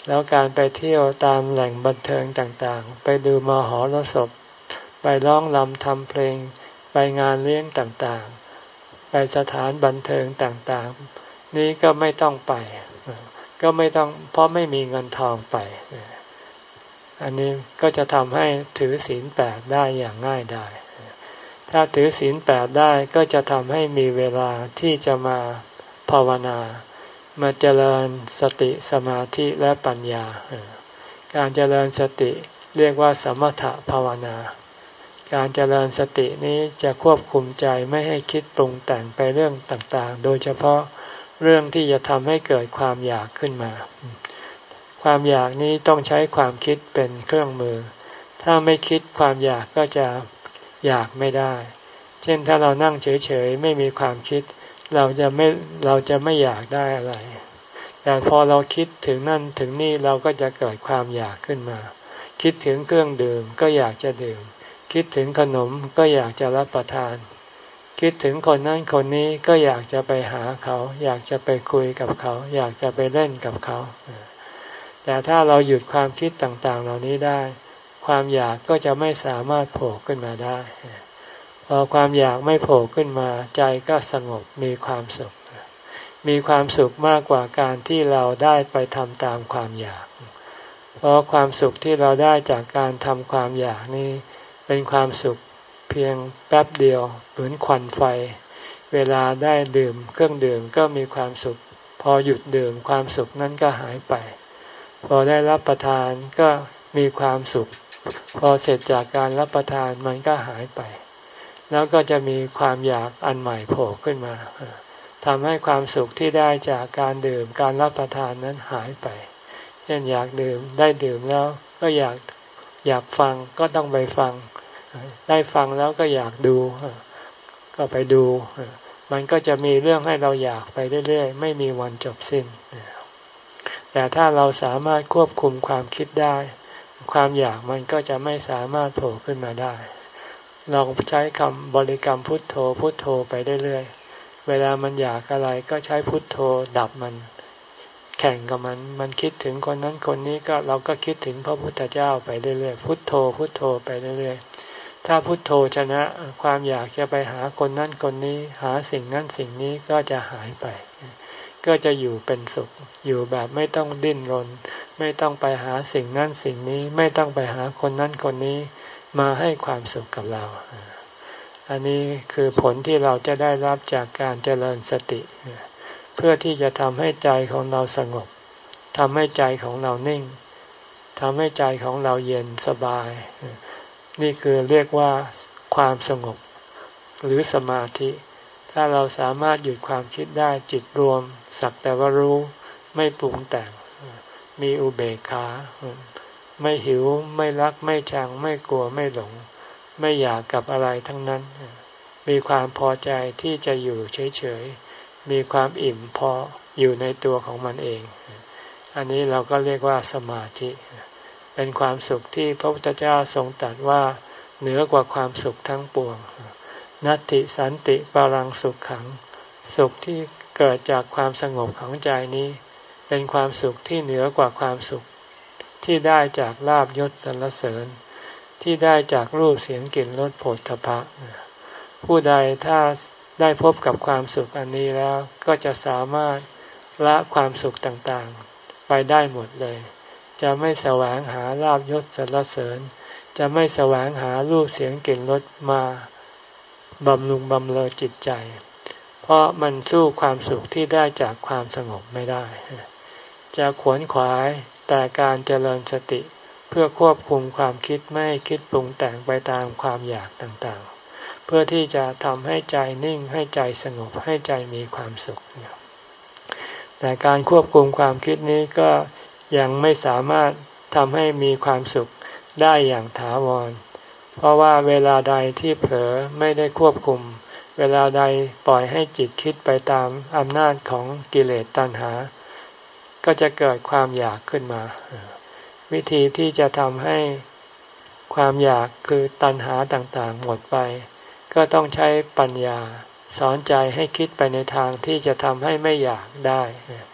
แล้วการไปเที่ยวตามแหล่งบันเทิงต่างๆไปดูมหรสพไปร้องรำทำเพลงไปงานเลี้ยงต่างๆไปสถานบันเทิงต่างๆนี้ก็ไม่ต้องไปก็ไม่ต้องเพราะไม่มีเงินทองไปอันนี้ก็จะทำให้ถือศีลแปดได้อย่างง่ายดายถ้าถือศีลแปดได้ก็จะทำให้มีเวลาที่จะมาภาวนามาเจริญสติสมาธิและปัญญาการเจริญสติเรียกว่าสมถภาวนาการเจริญสตินี้จะควบคุมใจไม่ให้คิดปรุงแต่งไปเรื่องต่างๆโดยเฉพาะเรื่องที่จะทำให้เกิดความอยากขึ้นมาความอยากนี้ต้องใช้ความคิดเป็นเครื่องมือถ้าไม่คิดความอยากก็จะอยากไม่ได้เช่นถ้าเรานั่งเฉยๆไม่มีความคิดเราจะไม่เราจะไม่อยากได้อะไรแต่พอเราคิดถึงนั่นถึงนี่เราก็จะเกิดความอยากขึ้นมาคิดถึงเครื่องดื่มก็อยากจะดื่มคิดถึงขนมก็อยากจะรับประทานคิดถึงคนนั้นคนนี้ก็อยากจะไปหาเขาอยากจะไปคุยกับเขาอยากจะไปเล่นกับเขาแต่ถ้าเราหยุดความคิดต่างๆเหล่านี้ได้ความอยากก็จะไม่สามารถโผล่ขึ้นมาได้พอความอยากไม่โผล่ขึ้นมาใจก็สงบมีความสุขมีความสุขมากกว่าการที่เราได้ไปทำตามความอยากเพราะความสุขที่เราได้จากการทำความอยากนี้เป็นความสุขเพียงแป๊บเดียวเหมือนควันไฟเวลาได้ดื่มเครื่องดื่มก็มีความสุขพอหยุดดื่มความสุขนั้นก็หายไปพอได้รับประทานก็มีความสุขพอเสร็จจากการรับประทานมันก็หายไปแล้วก็จะมีความอยากอันใหม่โผล่ขึ้นมาทำให้ความสุขที่ได้จากการดื่มการรับประทานนั้นหายไปเช่นอยากดื่มได้ดื่มแล้วก็อยากอยากฟังก็ต้องไปฟังได้ฟังแล้วก็อยากดูก็ไปดูมันก็จะมีเรื่องให้เราอยากไปเรื่อยๆไม่มีวันจบสิ้นแต่ถ้าเราสามารถควบคุมความคิดได้ความอยากมันก็จะไม่สามารถโผล่ขึ้นมาได้ลองใช้คำบริกรรมพุทโธพุทโธไปเรื่อยๆเวลามันอยากอะไรก็ใช้พุทโธดับมันแข่งกับมันมันคิดถึงคนนั้นคนนี้ก็เราก็คิดถึงพระพุทธเจ้าไปเรื่อยๆพุทโธพุทโธไปเรื่อยๆถ้าพุทโธชนะความอยากจะไปหาคนนั้นคนนี้หาสิ่งนั้นสิ่งนี้ก็จะหายไปก็จะอยู่เป็นสุขอยู่แบบไม่ต้องดิ้นรนไม่ต้องไปหาสิ่งนั้นสิ่งนี้ไม่ต้องไปหาคนนั้นคนนี้มาให้ความสุขกับเราอันนี้คือผลที่เราจะได้รับจากการเจริญสติเพื่อที่จะทำให้ใจของเราสงบทำให้ใจของเรานิ่งทำให้ใจของเราเย็นสบายนี่คือเรียกว่าความสงบหรือสมาธิถ้าเราสามารถหยุดความคิดได้จิตรวมสักแต่ว่ารู้ไม่ปรุงแต่งมีอุเบกขาไม่หิวไม่รักไม่ชังไม่กลัวไม่หลงไม่อยากกับอะไรทั้งนั้นมีความพอใจที่จะอยู่เฉยๆมีความอิ่มพออยู่ในตัวของมันเองอันนี้เราก็เรียกว่าสมาธิเป็นความสุขที่พระพุทธเจ้าทรงตรัสว่าเหนือกว่าความสุขทั้งปวงนัตติสันติปรังสุขขังสุขที่เกิดจากความสงบของใจนี้เป็นความสุขที่เหนือกว่าความสุขที่ได้จากลาภยศสรรเสริญที่ได้จากรูปเสียงกลิ่นรสโผฏฐัพพะผู้ใดถ้าได้พบกับความสุขอันนี้แล้วก็จะสามารถละความสุขต่างๆไปได้หมดเลยจะไม่แสวงหาลาภยศสรรเสริญจะไม่แสวงหารูปเสียงกลิ่นรสมาบำรุงบำเรอจิตใจเพราะมันสู้ความสุขที่ได้จากความสงบไม่ได้จะขวนขวายแต่การเจริญสติเพื่อควบคุมความคิดไม่ให้คิดปรุงแต่งไปตามความอยากต่างๆเพื่อที่จะทำให้ใจนิ่งให้ใจสงบให้ใจมีความสุขแต่การควบคุมความคิดนี้ก็ยังไม่สามารถทำให้มีความสุขได้อย่างถาวรเพราะว่าเวลาใดที่เผลอไม่ได้ควบคุมเวลาใดปล่อยให้จิตคิดไปตามอำนาจของกิเลสตัณหาก็จะเกิดความอยากขึ้นมาวิธีที่จะทำให้ความอยากคือตัณหาต่างๆหมดไปก็ต้องใช้ปัญญาสอนใจให้คิดไปในทางที่จะทำให้ไม่อยากได้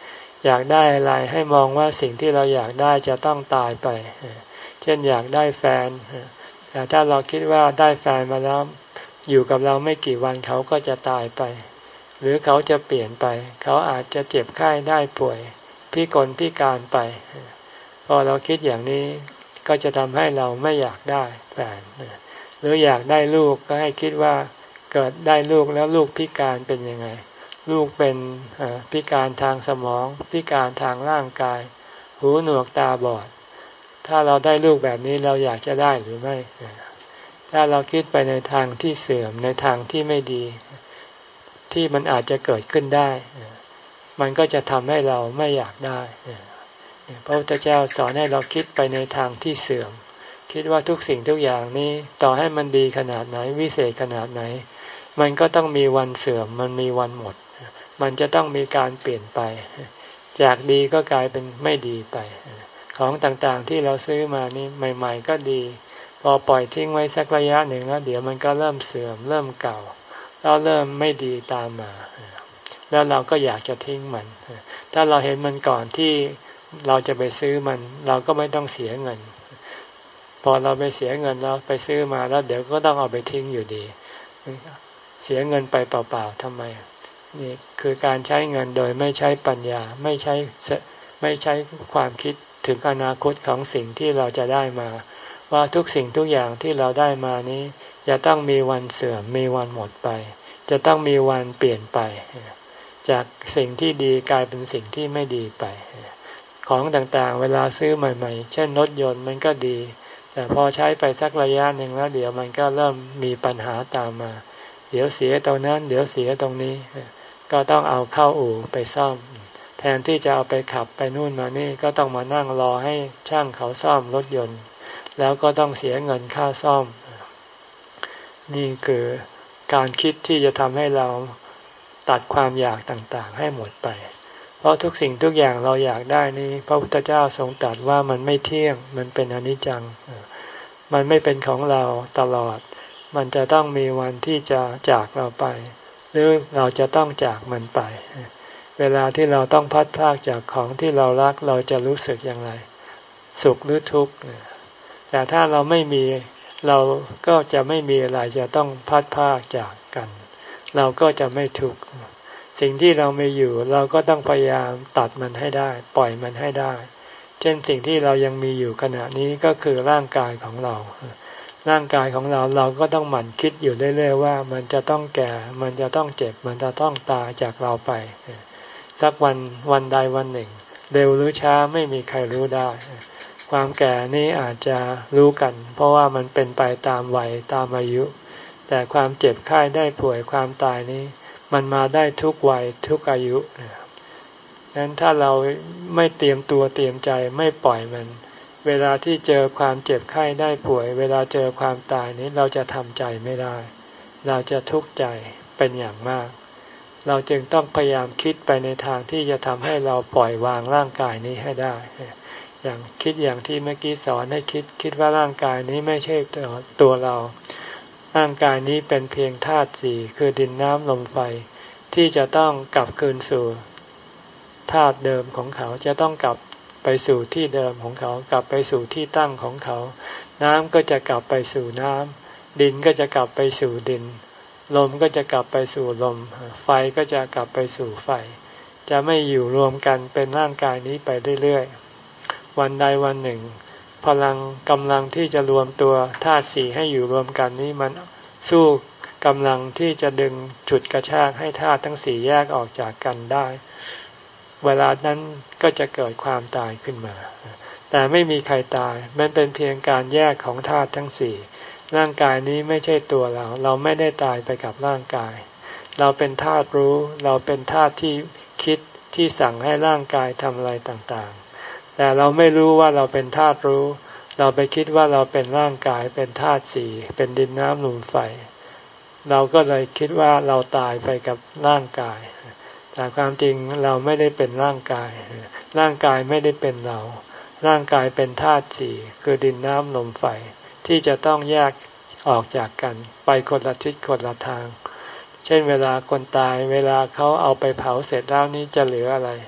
อยากได้อะไรให้มองว่าสิ่งที่เราอยากได้จะต้องตายไปเช่นอยากได้แฟนแต่ถ้าเราคิดว่าได้แฟนมาแล้วอยู่กับเราไม่กี่วันเขาก็จะตายไปหรือเขาจะเปลี่ยนไปเขาอาจจะเจ็บไข้ได้ป่วยพิกลพิการไปพอเราคิดอย่างนี้ก็จะทำให้เราไม่อยากได้แฟนหรืออยากได้ลูกก็ให้คิดว่าเกิดได้ลูกแล้วลูกพิการเป็นยังไงลูกเป็นพิการทางสมองพิการทางร่างกายหูหนวกตาบอดถ้าเราได้ลูกแบบนี้เราอยากจะได้หรือไม่ถ้าเราคิดไปในทางที่เสื่อมในทางที่ไม่ดีที่มันอาจจะเกิดขึ้นได้มันก็จะทำให้เราไม่อยากได้พระพุทธเจ้าสอนให้เราคิดไปในทางที่เสื่อมคิดว่าทุกสิ่งทุกอย่างนี้ต่อให้มันดีขนาดไหนวิเศษขนาดไหนมันก็ต้องมีวันเสื่อมมันมีวันหมดมันจะต้องมีการเปลี่ยนไปจากดีก็กลายเป็นไม่ดีไปของต่างๆที่เราซื้อมานี่ใหม่ๆก็ดีพอปล่อยทิ้งไว้สักระยะหนึ่งแล้วเดี๋ยวมันก็เริ่มเสื่อมเริ่มเก่าแล้วเริ่มไม่ดีตามมาแล้วเราก็อยากจะทิ้งมันถ้าเราเห็นมันก่อนที่เราจะไปซื้อมันเราก็ไม่ต้องเสียเงินพอเราไปเสียเงินแล้วไปซื้อมาแล้วเดี๋ยวก็ต้องเอาไปทิ้งอยู่ดีเสียเงินไปเปล่าๆทำไมนี่คือการใช้เงินโดยไม่ใช้ปัญญาไม่ใช้ไม่ใช้ความคิดถึงอนาคตของสิ่งที่เราจะได้มาว่าทุกสิ่งทุกอย่างที่เราได้มานี้จะต้องมีวันเสื่อมมีวันหมดไปจะต้องมีวันเปลี่ยนไปจากสิ่งที่ดีกลายเป็นสิ่งที่ไม่ดีไปของต่างๆเวลาซื้อใหม่ๆเช่นรถยนต์มันก็ดีแต่พอใช้ไปสักระยะหนึ่งแล้วเดี๋ยวมันก็เริ่มมีปัญหาตามมาเดี๋ยวเสียตรงนั้นเดี๋ยวเสียตรงนี้ก็ต้องเอาเข้าอู่ไปซ่อมแทนที่จะเอาไปขับไปนู่นมานี่ก็ต้องมานั่งรอให้ช่างเขาซ่อมรถยนต์แล้วก็ต้องเสียเงินค่าซ่อมนี่คือการคิดที่จะทำให้เราตัดความอยากต่างๆให้หมดไปเพราะทุกสิ่งทุกอย่างเราอยากได้นี้พระพุทธเจ้าทรงตรัสว่ามันไม่เที่ยงมันเป็นอนิจจังมันไม่เป็นของเราตลอดมันจะต้องมีวันที่จะจากเราไปหรือเราจะต้องจากมันไปเวลาที่เราต้องพัดพรากจากของที่เรารักเราจะรู้สึกอย่างไรสุขหรือทุกข์แต่ถ้าเราไม่มีเราก็จะไม่มีอะไรจะต้องพัดพรากจากกันเราก็จะไม่ทุกข์สิ่งที่เราไม่อยู่เราก็ต้องพยายามตัดมันให้ได้ปล่อยมันให้ได้เช่นสิ่งที่เรายังมีอยู่ขณะนี้ก็คือร่างกายของเราร่างกายของเราเราก็ต้องหมั่นคิดอยู่เรื่อยๆว่ามันจะต้องแก่มันจะต้องเจ็บมันจะต้องตายจากเราไปสักวันวันใดวันหนึ่งเร็วหรือช้าไม่มีใครรู้ได้ความแก่นี้อาจจะรู้กันเพราะว่ามันเป็นไปตามวัยตามอายุแต่ความเจ็บไข้ได้ป่วยความตายนี้มันมาได้ทุกวัยทุกอายุดังนั้นถ้าเราไม่เตรียมตัวเตรียมใจไม่ปล่อยมันเวลาที่เจอความเจ็บไข้ได้ป่วยเวลาเจอความตายนี้เราจะทำใจไม่ได้เราจะทุกข์ใจเป็นอย่างมากเราจึงต้องพยายามคิดไปในทางที่จะทำให้เราปล่อยวางร่างกายนี้ให้ได้อย่างคิดอย่างที่เมื่อกี้สอนให้คิดคิดว่าร่างกายนี้ไม่ใช่ตัวตัวเราร่างกายนี้เป็นเพียงธาตุสี่คือดินน้ำลมไฟที่จะต้องกลับคืนสู่ธาตุเดิมของเขาจะต้องกลับไปสู่ที่เดิมของเขากลับไปสู่ที่ตั้งของเขาน้ำก็จะกลับไปสู่น้ำดินก็จะกลับไปสู่ดินลมก็จะกลับไปสู่ลมไฟก็จะกลับไปสู่ไฟจะไม่อยู่รวมกันเป็นร่างกายนี้ไปเรื่อยๆวันใดวันหนึ่งพลังกำลังที่จะรวมตัวธาตุสี่ให้อยู่รวมกันนี้มันสู้กำลังที่จะดึงฉุดกระชากให้ธาตุทั้งสี่แยกออกจากกันได้เวลานั้นก็จะเกิดความตายขึ้นมาแต่ไม่มีใครตายมันเป็นเพียงการแยกของธาตุทั้งสี่ร่างกายนี้ไม่ใช่ตัวเราเราไม่ได้ตายไปกับร่างกายเราเป็นธาตุรู้เราเป็นธาตุที่คิดที่สั่งให้ร่างกายทำอะไรต่างๆแต่เราไม่รู้ว่าเราเป็นธาตุรู้เราไปคิดว่าเราเป็นร่างกายเป็นธาตุสี่เป็นดินน้ำลมไฟเราก็เลยคิดว่าเราตายไปกับร่างกายแต่ความจริงเราไม่ได้เป็นร่างกายร่างกายไม่ได้เป็นเราร่างกายเป็นธาตุสี่คือดินน้ำลมไฟที่จะต้องแยกออกจากกันไปคนละทิศคนละทางเช่นเวลาคนตายเวลาเขาเอาไปเผาเสร็จแล้วนี้จะเหลืออะไร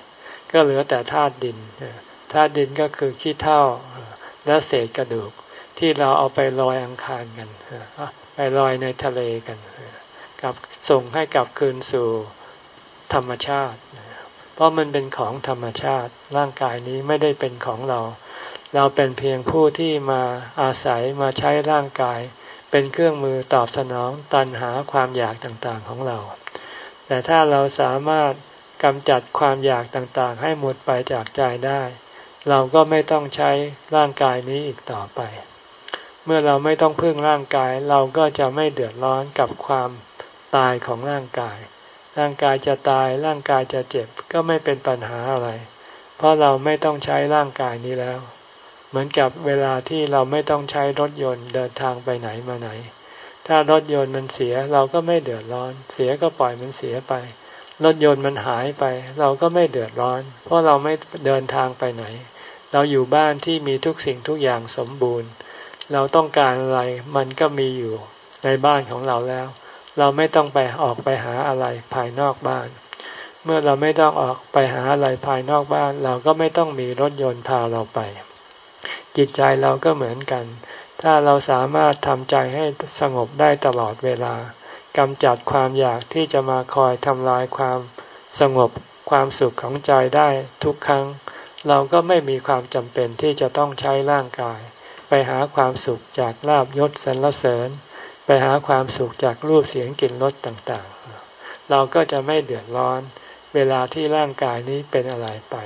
ก็เหลือแต่ธาตุดินธาตุดินก็คือขี้เถ้าและเศษกระดูกที่เราเอาไปลอยอังคารกันไปลอยในทะเลกันกับส่งให้กลับคืนสู่ธรรมชาติเพราะมันเป็นของธรรมชาติร่างกายนี้ไม่ได้เป็นของเราเราเป็นเพียงผู้ที่มาอาศัยมาใช้ร่างกายเป็นเครื่องมือตอบสนองตัณหาความอยากต่างๆของเราแต่ถ้าเราสามารถกำจัดความอยากต่างๆให้หมดไปจากใจได้เราก็ไม่ต้องใช้ร่างกายนี้อีกต่อไปเมื่อเราไม่ต้องพึ่งร่างกายเราก็จะไม่เดือดร้อนกับความตายของร่างกายร่างกายจะตายร่างกายจะเจ็บก็ไม่เป็นปัญหาอะไรเพราะเราไม่ต้องใช้ร่างกายนี้แล้วเหมือนกับเวลาที่เราไม่ต้องใช้รถยนต์เดินทางไปไหนมาไหนถ้ารถยนต์มันเสียเราก็ไม่เดือดร้อนเสียก็ปล่อยมันเสียไปรถยนต์มันหายไปเราก็ไม่เดือดร้อนเพราะเราไม่เดินทางไปไหนเราอยู่บ้านที่มีทุกสิ่งทุกอย่างสมบูรณ์เราต้องการอะไรมันก็มีอยู่ในบ้านของเราแล้วเราไม่ต้องไปออกไปหาอะไรภายนอกบ้านเมื่อเราไม่ต้องออกไปหาอะไรภายนอกบ้านเราก็ไม่ต้องมีรถยนต์พาเราไปจิตใจเราก็เหมือนกันถ้าเราสามารถทำใจให้สงบได้ตลอดเวลากำจัดความอยากที่จะมาคอยทำลายความสงบความสุขของใจได้ทุกครั้งเราก็ไม่มีความจำเป็นที่จะต้องใช้ร่างกายไปหาความสุขจากลาภยศสรรเสริญไปหาความสุขจากรูปเสียงกลิ่นรสต่างๆเราก็จะไม่เดือดร้อนเวลาที่ร่างกายนี้เป็นอะไรไป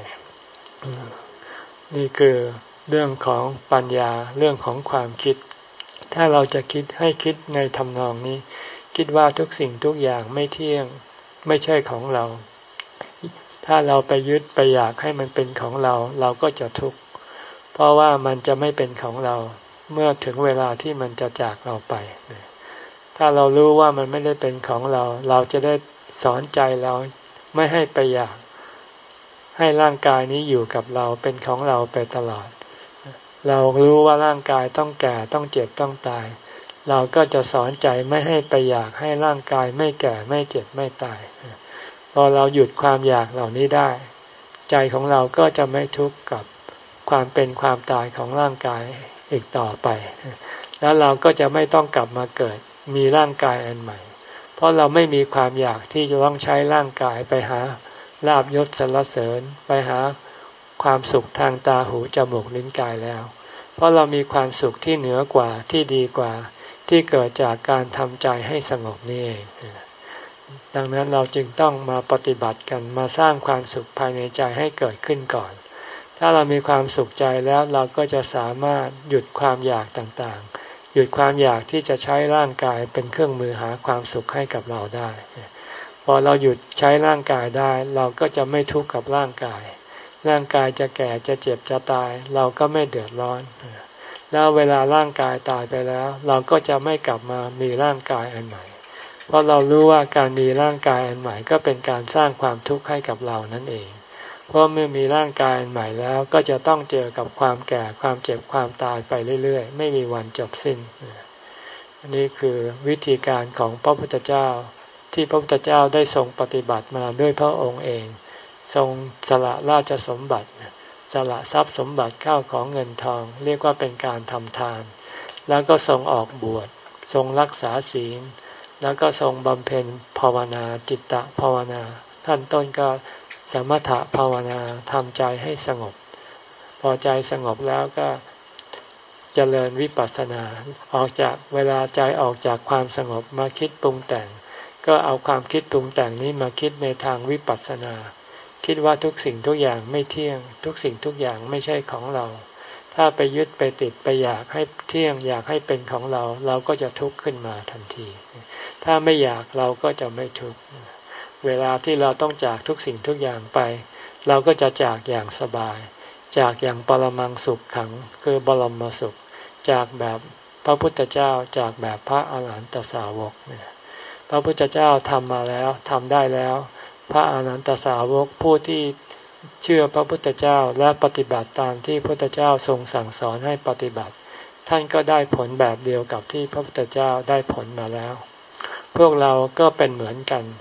นี่คือเรื่องของปัญญาเรื่องของความคิดถ้าเราจะคิดให้คิดในทำนองนี้คิดว่าทุกสิ่งทุกอย่างไม่เที่ยงไม่ใช่ของเราถ้าเราไปยึดไปอยากให้มันเป็นของเราเราก็จะทุกข์เพราะว่ามันจะไม่เป็นของเราเมื่อถึงเวลาที่มันจะจากเราไปถ้าเรารู้ว่ามันไม่ได้เป็นของเราเราจะได้สอนใจเราไม่ให้ไปอยากให้ร่างกายนี้อยู่กับเราเป็นของเราไปตลอดเรารู้ว่าร่างกายต้องแก่ต้องเจ็บต้องตายเราก็จะสอนใจไม่ให้ไปอยากให้ร่างกายไม่แก่ไม่เจ็บไม่ตายพอเราหยุดความอยากเหล่านี้ได้ใจของเราก็จะไม่ทุกข์กับความเป็นความตายของร่างกายอีกต่อไปแล้วเราก็จะไม่ต้องกลับมาเกิดมีร่างกายอันใหม่เพราะเราไม่มีความอยากที่จะต้องใช้ร่างกายไปหาลาภยศสรรเสริญไปหาความสุขทางตาหูจมูกลิ้นกายแล้วเพราะเรามีความสุขที่เหนือกว่าที่ดีกว่าที่เกิดจากการทำใจให้สงบนี่เองดังนั้นเราจึงต้องมาปฏิบัติกันมาสร้างความสุขภายในใจให้เกิดขึ้นก่อนถ้าเรามีความสุขใจแล้วเราก็จะสามารถหยุดความอยากต่างๆหยุดความอยากที่จะใช้ร่างกายเป็นเครื่องมือหาความสุขให้กับเราได้พอเราหยุดใช้ร่างกายได้เราก็จะไม่ทุกข์กับร่างกายร่างกายจะแก่จะเจ็บจะตายเราก็ไม่เดือดร้อนแล้วเวลาร่างกายตายไปแล้วเราก็จะไม่กลับมามีร่างกายอันใหม่เพราะเรารู้ว่าการมีร่างกายอันใหม่ก็เป็นการสร้างความทุกข์ให้กับเรานั่นเองเพราะเมื่อมีร่างกายอันใหม่แล้วก็จะต้องเจอกับความแก่ความเจ็บความตายไปเรื่อยๆไม่มีวันจบสิ้นอันนี้คือวิธีการของพระพุทธเจ้าที่พระพุทธเจ้าได้ทรงปฏิบัติมาด้วยพระองค์เองทรงสละราชสมบัติสละทรัพย์สมบัติข้าวของเงินทองเรียกว่าเป็นการทำทานแล้วก็ทรงออกบวชทรงรักษาศีลแล้วก็ทรงบำเพ็ญภาวนาจิตตภาวนาท่านต้นก็สมถภาวนาทำใจให้สงบพอใจสงบแล้วก็เจริญวิปัสสนาออกจากเวลาใจออกจากความสงบมาคิดปรุงแต่งก็เอาความคิดปรุงแต่งนี้มาคิดในทางวิปัสสนาคิดว่าทุกสิ่งทุกอย่างไม่เที่ยงทุกสิ่งทุกอย่างไม่ใช่ของเราถ้าไปยึดไปติดไปอยากให้เที่ยงอยากให้เป็นของเราเราก็จะทุกข์ขึ้นมาทันทีถ้าไม่อยากเราก็จะไม่ทุกข์เวลาที่เราต้องจากทุกสิ่งทุกอย่างไปเราก็จะจากอย่างสบายจากอย่างปรมังสุขขังคือบรมสุขจากแบบพระพุทธเจ้าจากแบบพระอาหารหันตสาวกเนี่ยพระพุทธเจ้าทำมาแล้วทำได้แล้วพระอาหารหันตสาวกผู้ที่เชื่อพระพุทธเจ้าและปฏิบัติตามที่พระพุทธเจ้าทรงสั่งสอนให้ปฏิบัติท่านก็ได้ผลแบบเดียวกับที่พระพุทธเจ้าได้ผลมาแล้วพวกเราก็เป็นเหมือนกัน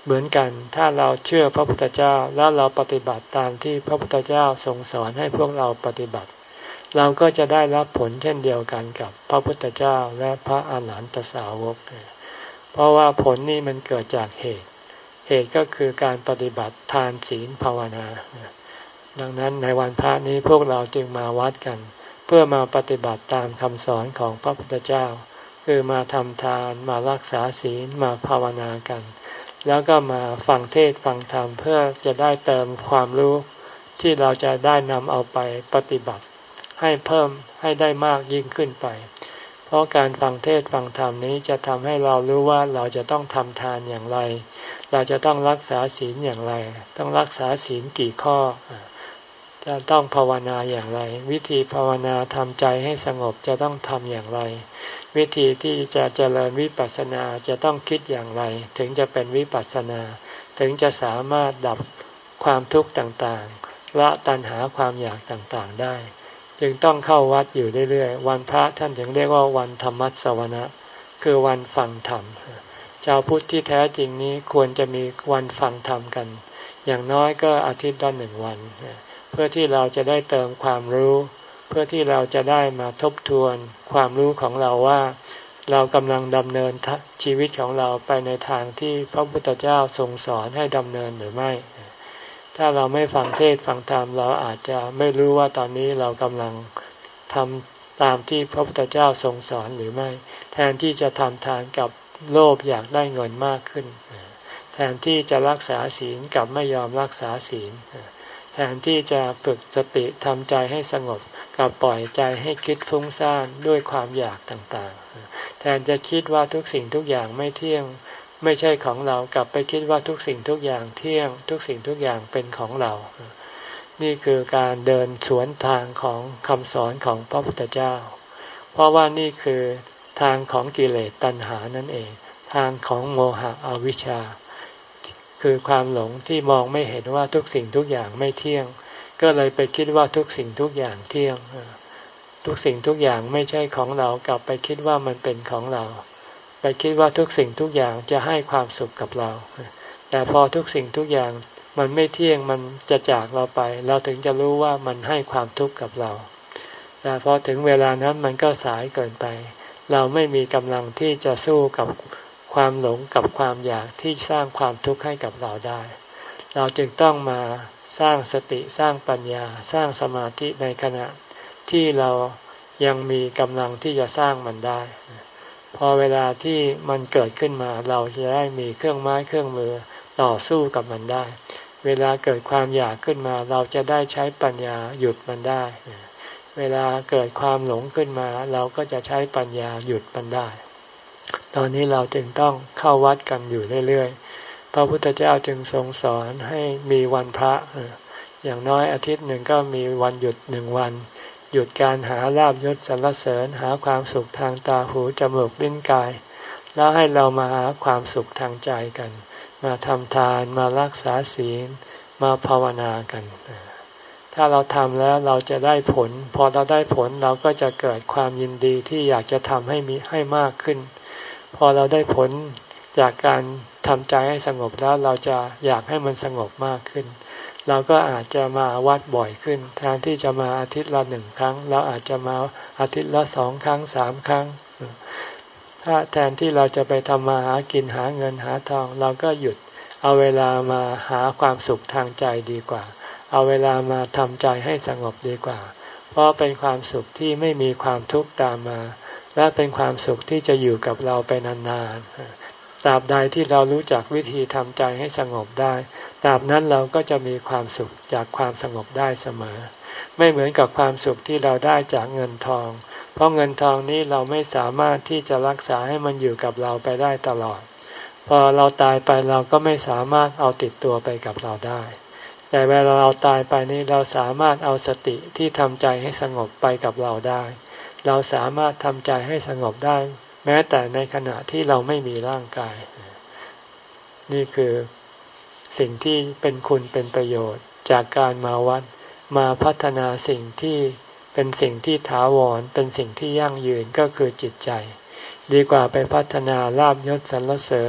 เหมือนกันถ้าเราเชื่อพระพุทธเจ้าแล้วเราปฏิบัติตามที่พระพุทธเจ้าทรงสอนให้พวกเราปฏิบัติเราก็จะได้รับผลเช่นเดียวกันกับพระพุทธเจ้าและพระอาหารหันตสาวกเพราะว่าผลนี้มันเกิดจากเหตุเหตุก็คือการปฏิบัติทานศีลภาวนาดังนั้นในวันพระนี้พวกเราจึงมาวัดกันเพื่อมาปฏิบัติตามคำสอนของพระพุทธเจ้าคือมาทำทานมารักษาศีลมาภาวนากันแล้วก็มาฟังเทศน์ฟังธรรมเพื่อจะได้เติมความรู้ที่เราจะได้นำเอาไปปฏิบัติให้เพิ่มให้ได้มากยิ่งขึ้นไปเพราะการฟังเทศน์ฟังธรรมนี้จะทำให้เรารู้ว่าเราจะต้องทำทานอย่างไรเราจะต้องรักษาศีลอย่างไรต้องรักษาศีลกี่ข้อจะต้องภาวนาอย่างไรวิธีภาวนาทำใจให้สงบจะต้องทำอย่างไรวิธีที่จะเจริญวิปัสสนาจะต้องคิดอย่างไรถึงจะเป็นวิปัสสนาถึงจะสามารถดับความทุกข์ต่างๆละตัณหาความอยากต่างๆได้จึงต้องเข้าวัดอยู่เรื่อยๆวันพระท่านจึงเรียกว่าวันธรรมัสวนะคือวันฟังธรรมชาวพุทธที่แท้จริงนี้ควรจะมีวันฟังธรรมกันอย่างน้อยก็อาทิตย์ละหนึ่งวันเพื่อที่เราจะได้เติมความรู้เพื่อที่เราจะได้มาทบทวนความรู้ของเราว่าเรากำลังดำเนินชีวิตของเราไปในทางที่พระพุทธเจ้าทรงสอนให้ดำเนินหรือไม่ถ้าเราไม่ฟังเทศน์ฟังธรรมเราอาจจะไม่รู้ว่าตอนนี้เรากำลังทำตามที่พระพุทธเจ้าทรงสอนหรือไม่แทนที่จะทำทานกับโลภอยากได้เงินมากขึ้นแทนที่จะรักษาศีลกับไม่ยอมรักษาศีลแทนที่จะฝึกสติทำใจให้สงบกับปล่อยใจให้คิดฟุ้งซ่านด้วยความอยากต่างๆแทนจะคิดว่าทุกสิ่งทุกอย่างไม่เที่ยงไม่ใช่ของเรากลับไปคิดว่าทุกสิ่งทุกอย่างเที่ยงทุกสิ่งทุกอย่างเป็นของเรานี่คือการเดินสวนทางของคำสอนของพระพุทธเจ้าเพราะว่านี่คือทางของกิเลสตัณหานั่นเองทางของโมหะอวิชชาคือความหลงที่มองไม่เห็นว่าทุกสิ่งทุกอย่างไม่เที่ยงก็เลยไปคิดว่าทุกสิ่งทุกอย่างเที่ยงทุกสิ่งทุกอย่างไม่ใช่ของเรากลับไปคิดว่ามันเป็นของเราไปคิดว่าทุกสิ่งทุกอย่างจะให้ความสุขกับเราแต่พอทุกสิ่งทุกอย่างมันไม่เที่ยงมันจะจากเราไปเราถึงจะรู้ว่ามันให้ความทุกข์กับเราแต่พอถึงเวลานั้นมันก็สายเกินไปเราไม่มีกำลังที่จะสู้กับความหลงกับความอยากที่สร้างความทุกข์ให้กับเราได้เราจึงต้องมาสร้างสติสร้างปัญญาสร้างสมาธิในขณะที่เรายังมีกำลังที่จะสร้างมันได้พอเวลาที่มันเกิดขึ้นมาเราจะได้มีเครื่องไม้เครื่องมือต่อสู้กับมันได้เวลาเกิดความอยากขึ้นมาเราจะได้ใช้ปัญญาหยุดมันได้เวลาเกิดความหลงขึ้นมาเราก็จะใช้ปัญญาหยุดมันได้ตอนนี้เราจึงต้องเข้าวัดกันอยู่เรื่อยๆพระพุทธเจ้าจึงทรงสอนให้มีวันพระอย่างน้อยอาทิตย์หนึ่งก็มีวันหยุดหนึ่งวันหยุดการหาลาภยศสรรเสริญหาความสุขทางตาหูจมูกลิ้นกายแล้วให้เรามาหาความสุขทางใจกันมาทำทานมารักษาศีลมาภาวนากันถ้าเราทำแล้วเราจะได้ผลพอเราได้ผลเราก็จะเกิดความยินดีที่อยากจะทำให้มีให้มากขึ้นพอเราได้ผลจากการทำใจให้สงบแล้วเราจะอยากให้มันสงบมากขึ้นเราก็อาจจะมาวัดบ่อยขึ้นแทนที่จะมาอาทิตย์ละหนึ่งครั้งเราอาจจะมาอาทิตย์ละสองครั้งสามครั้งถ้าแทนที่เราจะไปทำมาหากินหาเงินหาทองเราก็หยุดเอาเวลามาหาความสุขทางใจดีกว่าเอาเวลามาทำใจให้สงบดีกว่าเพราะเป็นความสุขที่ไม่มีความทุกข์ตามมาและเป็นความสุขที่จะอยู่กับเราไปนานๆตราบใดที่เรารู้จักวิธีทำใจให้สงบได้ตราบนั้นเราก็จะมีความสุขจากความสงบได้เสมอไม่เหมือนกับความสุขที่เราได้จากเงินทองเพราะเงินทองนี้เราไม่สามารถที่จะรักษาให้มันอยู่กับเราไปได้ตลอดพอเราตายไปเราก็ไม่สามารถเอาติดตัวไปกับเราได้แต่เวลาเราตายไปนี้เราสามารถเอาสติที่ทำใจให้สงบไปกับเราได้เราสามารถทำใจให้สงบได้แม้แต่ในขณะที่เราไม่มีร่างกายนี่คือสิ่งที่เป็นคุณเป็นประโยชน์จากการมาวัดมาพัฒนาสิ่งที่เป็นสิ่งที่ถาวรเป็นสิ่งที่ยั่งยืนก็คือจิตใจดีกว่าไปพัฒนาลาภยศสรรเสริญ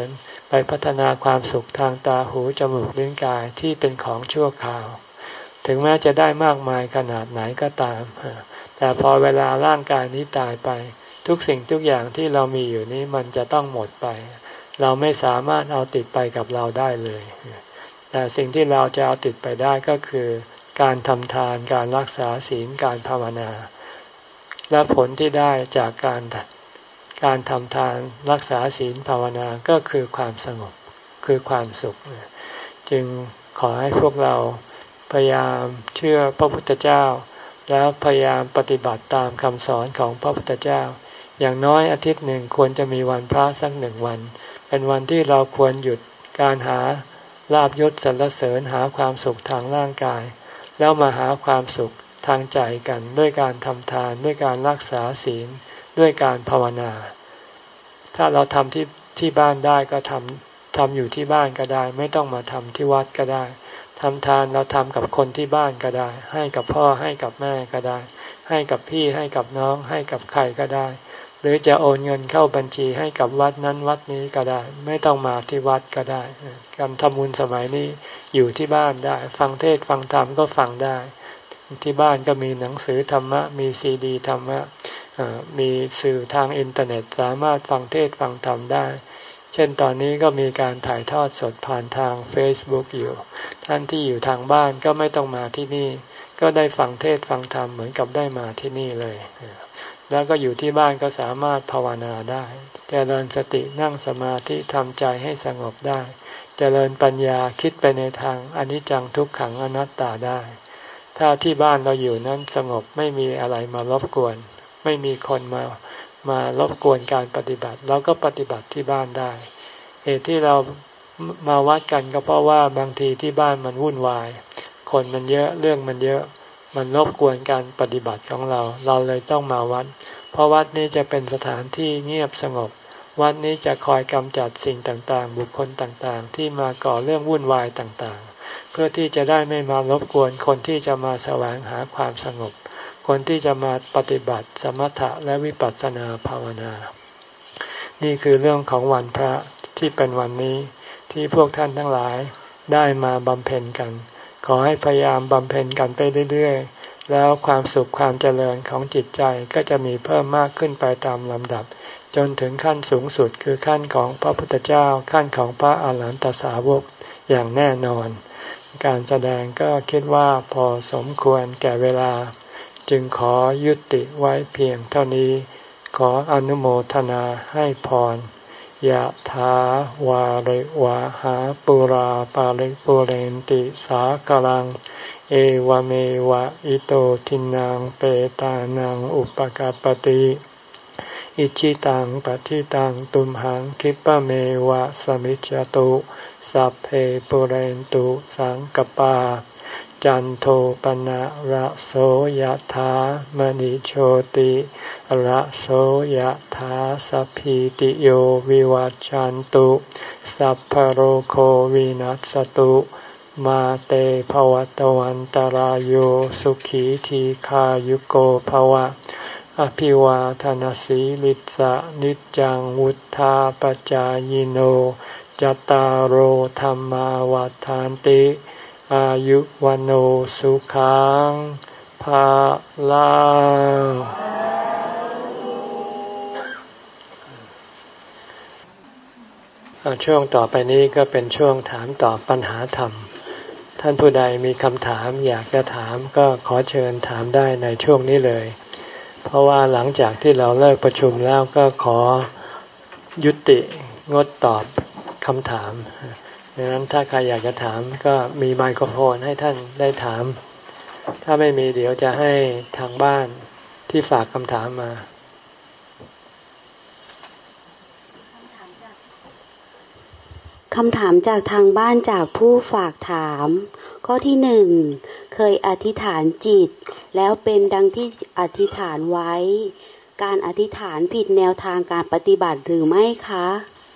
ไปพัฒนาความสุขทางตาหูจมูกลิ้นกายที่เป็นของชั่วคราวถึงแม้จะได้มากมายขนาดไหนก็ตามแต่พอเวลาร่างกายนี้ตายไปทุกสิ่งทุกอย่างที่เรามีอยู่นี้มันจะต้องหมดไปเราไม่สามารถเอาติดไปกับเราได้เลยแต่สิ่งที่เราจะเอาติดไปได้ก็คือการทำทานการรักษาศีลการภาวนาและผลที่ได้จากการการทำทานรักษาศีลภาวนาก็คือความสงบคือความสุขจึงขอให้พวกเราพยายามเชื่อพระพุทธเจ้าแล้วพยายามปฏิบัติตามคำสอนของพระพุทธเจ้าอย่างน้อยอาทิตย์หนึ่งควรจะมีวันพระสักหนึ่งวันเป็นวันที่เราควรหยุดการหาลาภยศสรรเสริญหาความสุขทางร่างกายแล้วมาหาความสุขทางใจกันด้วยการทำทานด้วยการรักษาศีลด้วยการภาวนาถ้าเราทำที่ที่บ้านได้ก็ทำทำอยู่ที่บ้านก็ได้ไม่ต้องมาทำที่วัดก็ได้ทำทานเราทำกับคนที่บ้านก็ได้ให้กับพ่อให้กับแม่ก็ได้ให้กับพี่ให้กับน้องให้กับใครก็ได้หรือจะโอนเงินเข้าบัญชีให้กับวัดนั้นวัดนี้ก็ได้ไม่ต้องมาที่วัดก็ได้การทำบุญสมัยนี้อยู่ที่บ้านได้ฟังเทศน์ฟังธรรมก็ฟังได้ที่บ้านก็มีหนังสือธรรมะมีซีดีธรรมะมีสื่อทางอินเทอร์เน็ตสามารถฟังเทศน์ฟังธรรมได้เช่นตอนนี้ก็มีการถ่ายทอดสดผ่านทาง Facebook อยู่ท่านที่อยู่ทางบ้านก็ไม่ต้องมาที่นี่ก็ได้ฟังเทศน์ฟังธรรมเหมือนกับได้มาที่นี่เลยแล้วก็อยู่ที่บ้านก็สามารถภาวนาได้เจริญสตินั่งสมาธิทำใจให้สงบได้เจริญปัญญาคิดไปในทางอนิจจังทุกขังอนัตตาได้ถ้าที่บ้านเราอยู่นั้นสงบไม่มีอะไรมารบกวนไม่มีคนมามารบกวนการปฏิบัติเราก็ปฏิบัติที่บ้านได้เหตุที่เรามาวัดกันก็เพราะว่าบางทีที่บ้านมันวุ่นวายคนมันเยอะเรื่องมันเยอะมันรบกวนการปฏิบัติของเราเราเลยต้องมาวัดเพราะวัดนี้จะเป็นสถานที่เงียบสงบวัดนี้จะคอยกำจัดสิ่งต่างๆบุคคลต่างๆที่มาก่อเรื่องวุ่นวายต่างๆเพื่อที่จะได้ไม่มารบกวนคนที่จะมาแสวงหาความสงบคนที่จะมาปฏิบัติสมถะและวิปัสสนาภาวนานี่คือเรื่องของวันพระที่เป็นวันนี้ที่พวกท่านทั้งหลายได้มาบำเพ็ญกันขอให้พยายามบำเพ็ญกันไปเรื่อยๆแล้วความสุขความเจริญของจิตใจก็จะมีเพิ่มมากขึ้นไปตามลำดับจนถึงขั้นสูงสุดคือขั้นของพระพุทธเจ้าขั้นของพระอาหารหันตสาวกอย่างแน่นอนการแสดงก็คิดว่าพอสมควรแก่เวลาจึงขอยุติไว้เพียงเท่านี้ขออนุโมทนาให้พรยะถาวาริวะหาปุราปาริปุเรนติสากลังเอวเมวะอิโตทินังเปตานังอุปกัปปติอิชิตังปฏิตังตุมหังคิปะเมวะสมิจจตุสัพเพปุเรนตุสังกปาจันโทปนะระโสยถามณิโชติระโสยถาสัพพิติโยวิวัจจันตุสัพพโรโควินัสตุมาเตภวัตวันตารโยสุขีทีขายุโกภวะอภิวาทนาสีลิสะนิจังวุธาปจายโนจตารโหธรรมาวาทานติอายุวันโอสุขังภาลังช่วงต่อไปนี้ก็เป็นช่วงถามตอบปัญหาธรรมท่านผู้ใดมีคำถามอยากจะถามก็ขอเชิญถามได้ในช่วงนี้เลยเพราะว่าหลังจากที่เราเลิกประชุมแล้วก็ขอยุติงดตอบคำถามดังนั้นถ้าใครอยากจะถามก็มีไมโครโฟนให้ท่านได้ถามถ้าไม่มีเดี๋ยวจะให้ทางบ้านที่ฝากคำถามมาคำถามจากทางบ้านจากผู้ฝากถามข้อที่หนึ่งเคยอธิษฐานจิตแล้วเป็นดังที่อธิษฐานไว้การอธิษฐานผิดแนวทางการปฏิบัติหรือไม่คะ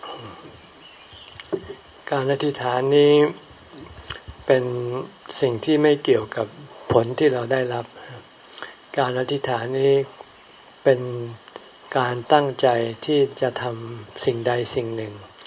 การอธิษฐานนี้เป็นสิ่งที่ไม่เกี่ยวกับผลที่เราได้รับการอธิษฐานนี้เป็นการตั้งใจที่จะทำสิ่งใดสิ่งหนึ่ง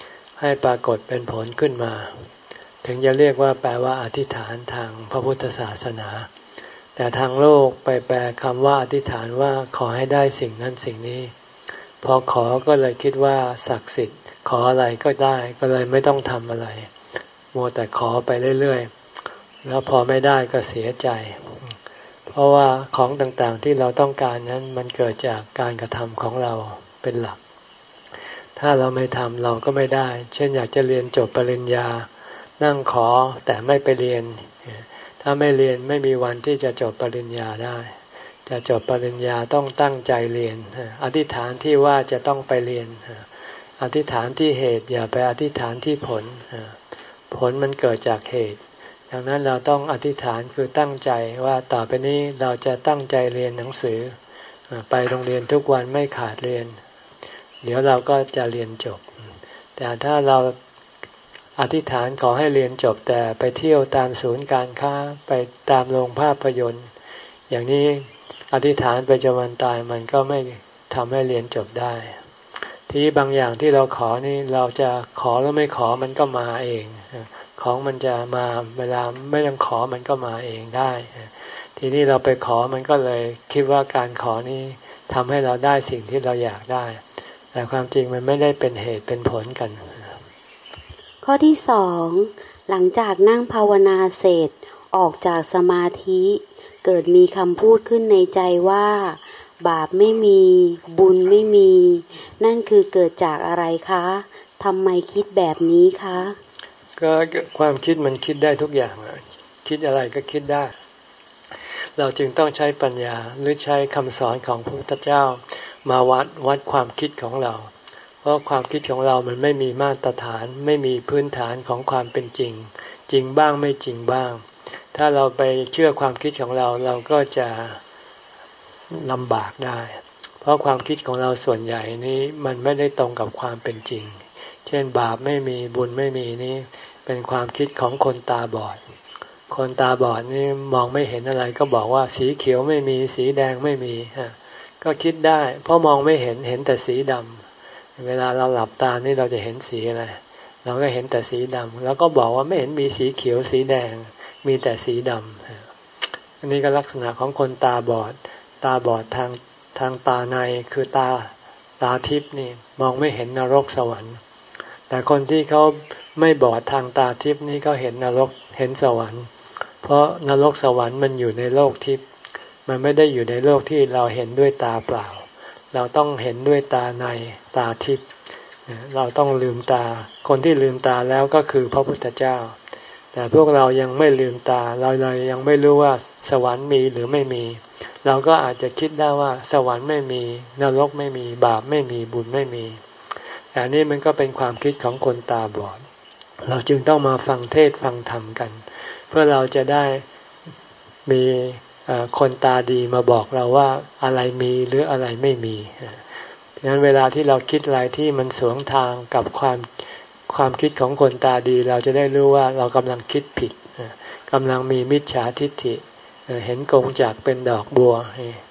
ให้ปรากฏเป็นผลขึ้นมาถึงจะเรียกว่าแปลว่าอธิษฐานทางพระพุทธศาสนาแต่ทางโลกไปแปลคำว่าอธิษฐานว่าขอให้ได้สิ่งนั้นสิ่งนี้พอขอก็เลยคิดว่าศักดิ์สิทธิ์ขออะไรก็ได้ก็เลยไม่ต้องทำอะไรมัวแต่ขอไปเรื่อยๆแล้วพอไม่ได้ก็เสียใจเพราะว่าของต่างๆที่เราต้องการนั้นมันเกิดจากการกระทำของเราเป็นหลักถ้าเราไม่ทำเราก็ไม่ได้เช่นอยากจะเรียนจบปริญญานั่งขอแต่ไม่ไปเรียนถ้าไม่เรียนไม่มีวันที่จะจบปริญญาได้จะจบปริญญาต้องตั้งใจเรียนอธิษฐานที่ว่าจะต้องไปเรียนอธิษฐานที่เหตุอย่าไปอธิษฐานที่ผลผลมันเกิดจากเหตุดังนั้นเราต้องอธิษฐานคือตั้งใจว่าต่อไปนี้เราจะตั้งใจเรียนหนังสือไปโรงเรียนทุกวันไม่ขาดเรียนเดี๋ยวเราก็จะเรียนจบแต่ถ้าเราอธิษฐานขอให้เรียนจบแต่ไปเที่ยวตามศูนย์การค้าไปตามโรงภาพยนตร์อย่างนี้อธิษฐานไปจนวันตายมันก็ไม่ทำให้เรียนจบได้ที่บางอย่างที่เราขอนี่เราจะขอแล้วไม่ขอมันก็มาเองของมันจะมาเวลาไม่ต้องขอมันก็มาเองได้ทีนี้เราไปขอมันก็เลยคิดว่าการขอนี้ทำให้เราได้สิ่งที่เราอยากได้แต่ความจริงมันไม่ได้เป็นเหตุเป็นผลกันข้อที่สองหลังจากนั่งภาวนาเสร็จออกจากสมาธิเกิดมีคำพูดขึ้นในใจว่าบาปไม่มีบุญไม่มีนั่นคือเกิดจากอะไรคะทำไมคิดแบบนี้คะก็ความคิดมันคิดได้ทุกอย่างคิดอะไรก็คิดได้เราจึงต้องใช้ปัญญาหรือใช้คำสอนของพระพุทธเจ้ามาวัดวัดความคิดของเราเพราะความคิดของเรามันไม่มีมาตรฐานไม่มีพื้นฐานของความเป็นจริงจริงบ้างไม่จริงบ้างถ้าเราไปเชื่อความคิดของเราเราก็จะลำบากได้เพราะความคิดของเราส่วนใหญ่นี้มันไม่ได้ตรงกับความเป็นจริงเช่นบาปไม่มีบุญไม่มีนี่เป็นความคิดของคนตาบอดคนตาบอดนี่มองไม่เห็นอะไรก็บอกว่าสีเขียวไม่มีสีแดงไม่มีก็คิดได้เพราะมองไม่เห็นเห็นแต่สีดำเวลาเราหลับตานี่เราจะเห็นสีอะไรเราก็เห็นแต่สีดำแล้วก็บอกว่าไม่เห็นมีสีเขียวสีแดงมีแต่สีดำอันนี้ก็ลักษณะของคนตาบอดตาบอดทางทางตาในคือตาตาทิพย์นี่มองไม่เห็นนรกสวรรค์แต่คนที่เขาไม่บอดทางตาทิพย์นี่เขาเห็นนรกเห็นสวรรค์เพราะนรกสวรรค์มันอยู่ในโลกทิพย์มันไม่ได้อยู่ในโลกที่เราเห็นด้วยตาเปล่าเราต้องเห็นด้วยตาในตาทิพย์เราต้องลืมตาคนที่ลืมตาแล้วก็คือพระพุทธเจ้าแต่พวกเรายังไม่ลืมตาเราเลยยังไม่รู้ว่าสวรรค์มีหรือไม่มีเราก็อาจจะคิดได้ว่าสวรรค์ไม่มีนรกไม่มีบาปไม่มีบุญไม่มีแต่นี่มันก็เป็นความคิดของคนตาบอดเราจึงต้องมาฟังเทศฟังธรรมกันเพื่อเราจะได้มีคนตาดีมาบอกเราว่าอะไรมีหรืออะไรไม่มีดังนั้นเวลาที่เราคิดอะไรที่มันสวนทางกับความความคิดของคนตาดีเราจะได้รู้ว่าเรากำลังคิดผิดกำลังมีมิจฉาทิฏฐิเห็นกงจักรเป็นดอกบัว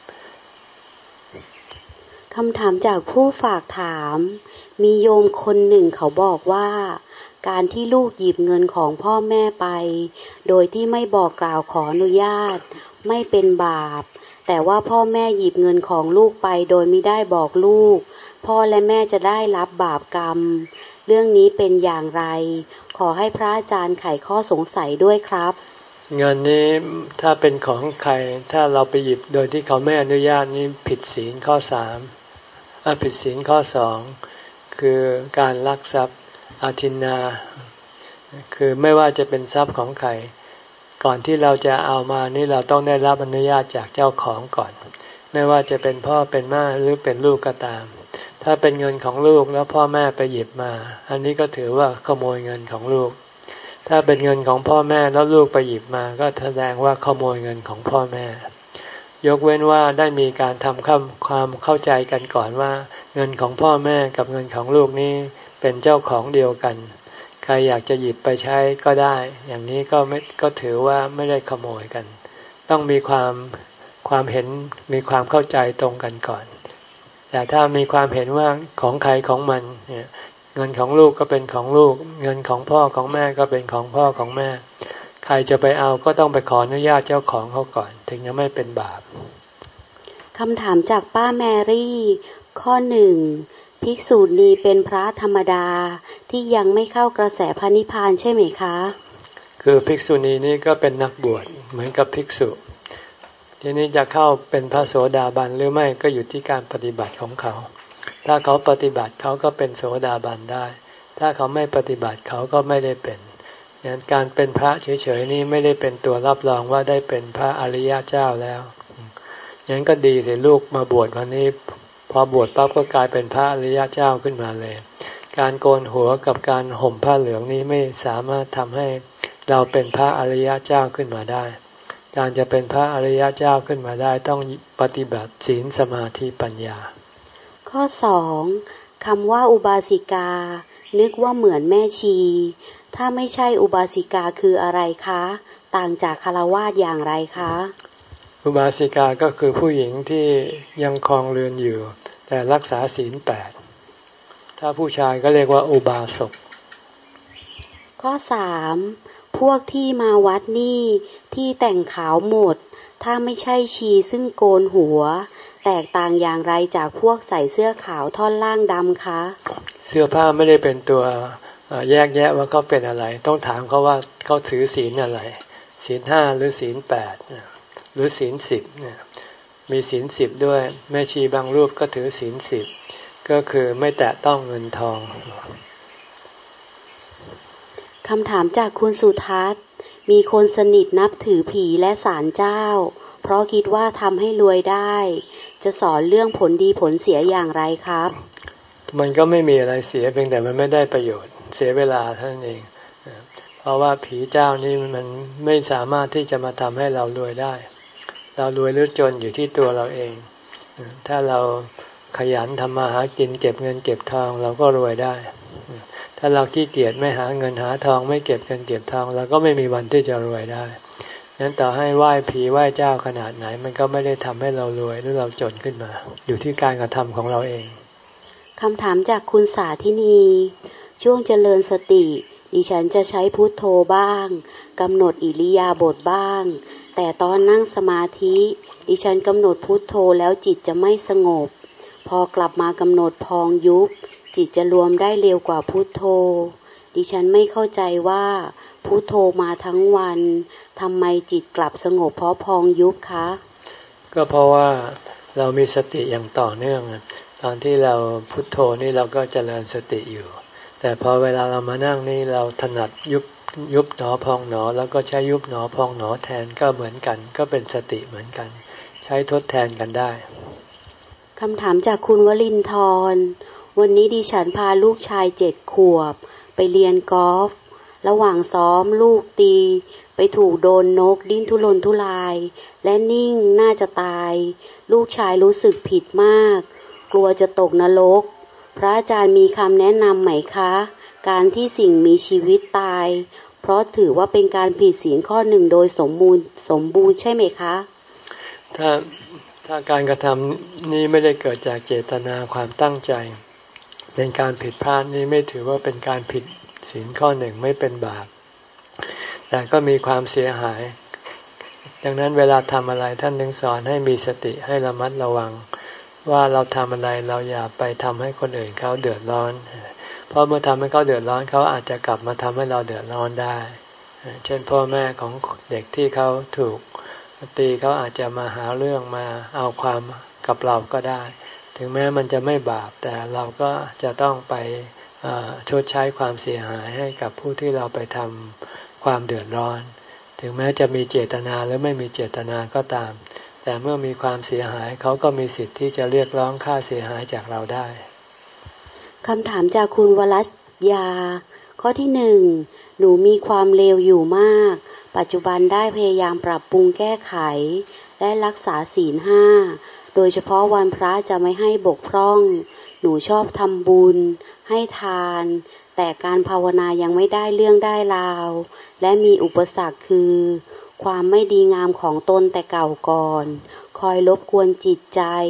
คำถามจากผู้ฝากถามมีโยมคนหนึ่งเขาบอกว่าการที่ลูกหยิบเงินของพ่อแม่ไปโดยที่ไม่บอกกล่าวขออนุญาตไม่เป็นบาปแต่ว่าพ่อแม่หยิบเงินของลูกไปโดยไม่ได้บอกลูกพ่อและแม่จะได้รับบาปกรรมเรื่องนี้เป็นอย่างไรขอให้พระอาจารย์ไขข้อสงสัยด้วยครับเงินนี้ถ้าเป็นของใครถ้าเราไปหยิบโดยที่เขาไม่อนุญาตนี่ผิดศีลข้อสามผิดศีลข้อสองคือการลักทรัพย์อาทินนาคือไม่ว่าจะเป็นทรัพย์ของใครก่อนที่เราจะเอามานี่เราต้องได้รับอนุญาตจากเจ้าของก่อนไม่ว่าจะเป็นพ่อเป็นแม่หรือเป็นลูกก็ตามถ้าเป็นเงินของลูกแล้วพ่อแม่ไปหยิบมาอันนี้ก็ถือว่าขโมยเงินของลูกถ้าเป็นเงินของพ่อแม่แล้วลูกไปหยิบมาก็แสดงว่าขโมยเงินของพ่อแม่ยกเว้นว่าได้มีการทำความเข้าใจกันก่อนว่าเงินของพ่อแม่กับเงินของลูกนี้เป็นเจ้าของเดียวกันใครอยากจะหยิบไปใช้ก็ได้อย่างนี้ก็ไม่ก็ถือว่าไม่ได้ขโมยกันต้องมีความความเห็นมีความเข้าใจตรงกันก่อนแต่ถ้ามีความเห็นว่าของใครของมันเนี่ยเงินของลูกก็เป็นของลูกเงินของพ่อของแม่ก็เป็นของพ่อของแม่ใครจะไปเอาก็ต้องไปขออนุญาตเจ้าของเขาก่อนถึงจะไม่เป็นบาปคำถามจากป้าแมรี่ข้อหนึ่งภิกษุณีเป็นพระธรรมดาที่ยังไม่เข้ากระแสพระนิพพานใช่ไหมคะคือภิกษุณีนี่ก็เป็นนักบวชเหมือนกับภิกษุทีนี้จะเข้าเป็นพระโสดาบันหรือไม่ก็อยู่ที่การปฏิบัติของเขาถ้าเขาปฏิบัติเขาก็เป็นโสดาบันได้ถ้าเขาไม่ปฏิบัติเขาก็ไม่ได้เป็นอย่างการเป็นพระเฉยๆนี่ไม่ได้เป็นตัวรับรองว่าได้เป็นพระอริยเจ้าแล้วอย่างนั้นก็ดีสิลูกมาบวชวันนี้พอบวชปั๊บก็กลายเป็นพระอริยเจ้าขึ้นมาเลยการโกนหัวกับการห่มผ้าเหลืองนี้ไม่สามารถทำให้เราเป็นพระอริยเจ้าขึ้นมาได้การจะเป็นพระอริยเจ้าขึ้นมาได้ต้องปฏิบัติศีลสมาธิปัญญาข้อสองคำว่าอุบาสิกานึกว่าเหมือนแม่ชีถ้าไม่ใช่อุบาสิกาคืออะไรคะต่างจากฆราวาสอย่างไรคะอุบาสิกาก็คือผู้หญิงที่ยังครองเรือนอยู่แต่รักษาศีลแปดถ้าผู้ชายก็เรียกว่าอุบาสกข้อสามพวกที่มาวัดนี่ที่แต่งขาวหมดถ้าไม่ใช่ชีซึ่งโกนหัวแตกต่างอย่างไรจากพวกใส่เสื้อขาวท่อนล่างดำคะเสื้อผ้าไม่ได้เป็นตัวแยกแยะว่าเขาเป็นอะไรต้องถามเขาว่าเขาถือศีลอะไรศีลห้าหรือศีลแปดหรือศีลสิบเนี่ยมีศีลสิบด้วยแม่ชีบางรูปก็ถือศีลสิบก็คือไม่แตะต้องเงินทองคำถามจากคุณสุทัศน์มีคนสนิทนับถือผีและศาลเจ้าเพราะคิดว่าทำให้รวยได้จะสอนเรื่องผลดีผลเสียอย่างไรครับมันก็ไม่มีอะไรเสียเพียงแต่มันไม่ได้ประโยชน์เสียเวลาเท่านั้นเองเพราะว่าผีเจ้านี่มันไม่สามารถที่จะมาทำให้เรารวยได้เรารวยหรือจนอยู่ที่ตัวเราเองถ้าเราขยันทำมาหากินเก็บเงินเก็บทองเราก็รวยได้ถ้าเราขี้เกียจไม่หาเงินหาทองไม่เก็บเงินเก็บทองเราก็ไม่มีวันที่จะรวยได้นั้นต่อให้ไหว้ผีไหว้เจ้าขนาดไหนมันก็ไม่ได้ทำให้เรารวยหรือเราจนขึ้นมาอยู่ที่การกระทำของเราเองคำถามจากคุณสาธินีช่วงเจริญสติดิฉันจะใช้พุทโธบ้างกำหนดอิริยาบถบ้างแต่ตอนนั่งสมาธิดิฉันกำหนดพุทโธแล้วจิตจะไม่สงบพอกลับมากำหนดพองยุบจิตจะรวมได้เร็วกว่าพุทโธดิฉันไม่เข้าใจว่าพุทโธมาทั้งวันทำไมจิตกลับสงบเพราะพองยุบคะก็เพราะว่าเรามีสติอย่างต่อเนื่องตอนที่เราพุทโธนี่เราก็เจริญสติอยู่แต่พอเวลาเรามานั่งนี่เราถนัดยุบยุบหนอพองหนอแล้วก็ใช้ยุบหนอพองหนอแทนก็เหมือนกันก็เป็นสติเหมือนกันใช้ทดแทนกันได้คำถามจากคุณวลินทร์วันนี้ดิฉันพาลูกชายเจ็ดขวบไปเรียนกอล์ฟระหว่างซ้อมลูกตีไปถูกโดนนกดิ้นทุรนทุรายและนิ่งน่าจะตายลูกชายรู้สึกผิดมากกลัวจะตกนรกพระอาจารย์มีคำแนะนำไหมคะการที่สิ่งมีชีวิตตายเพราะถือว่าเป็นการผิดศีลข้อหนึ่งโดยสมบูรณ์สมบูรณ์ใช่ไหมคะถ้าถ้าการกระทำนี้ไม่ได้เกิดจากเจตนาความตั้งใจเป็นการผิดพลาดนี้ไม่ถือว่าเป็นการผิดศีลข้อหนึ่งไม่เป็นบาปแต่ก็มีความเสียหายดังนั้นเวลาทำอะไรท่านถึงสอนให้มีสติให้ระมัดระวังว่าเราทำอะไรเราอย่าไปทำให้คนอื่นเขาเดือดร้อนเพราะเมื่อทำให้เขาเดือดร้อนเขาอาจจะกลับมาทำให้เราเดือดร้อนได้เช่นพ่อแม่ของเด็กที่เขาถูกตีเขาอาจจะมาหาเรื่องมาเอาความกับเราก็ได้ถึงแม้มันจะไม่บาปแต่เราก็จะต้องไปชดใช้ความเสียหายให้กับผู้ที่เราไปทำความเดือดร้อนถึงแม้จะมีเจตนาหรือไม่มีเจตนาก็ตามแต่เมื่อมีความเสียหายเขาก็มีสิทธิ์ที่จะเรียกร้องค่าเสียหายจากเราได้คำถามจากคุณวรัชยาข้อที่หนึ่งหนูมีความเลวอยู่มากปัจจุบันได้พยายามปรับปรุงแก้ไขและรักษาศีลห้าโดยเฉพาะวันพระจะไม่ให้บกพร่องหนูชอบทำบุญให้ทานแต่การภาวนายังไม่ได้เรื่องได้ราวและมีอุปสรรคคือความไม่ดีงามของตนแต่เก่าก่อนคอยรบกวนจิตใจ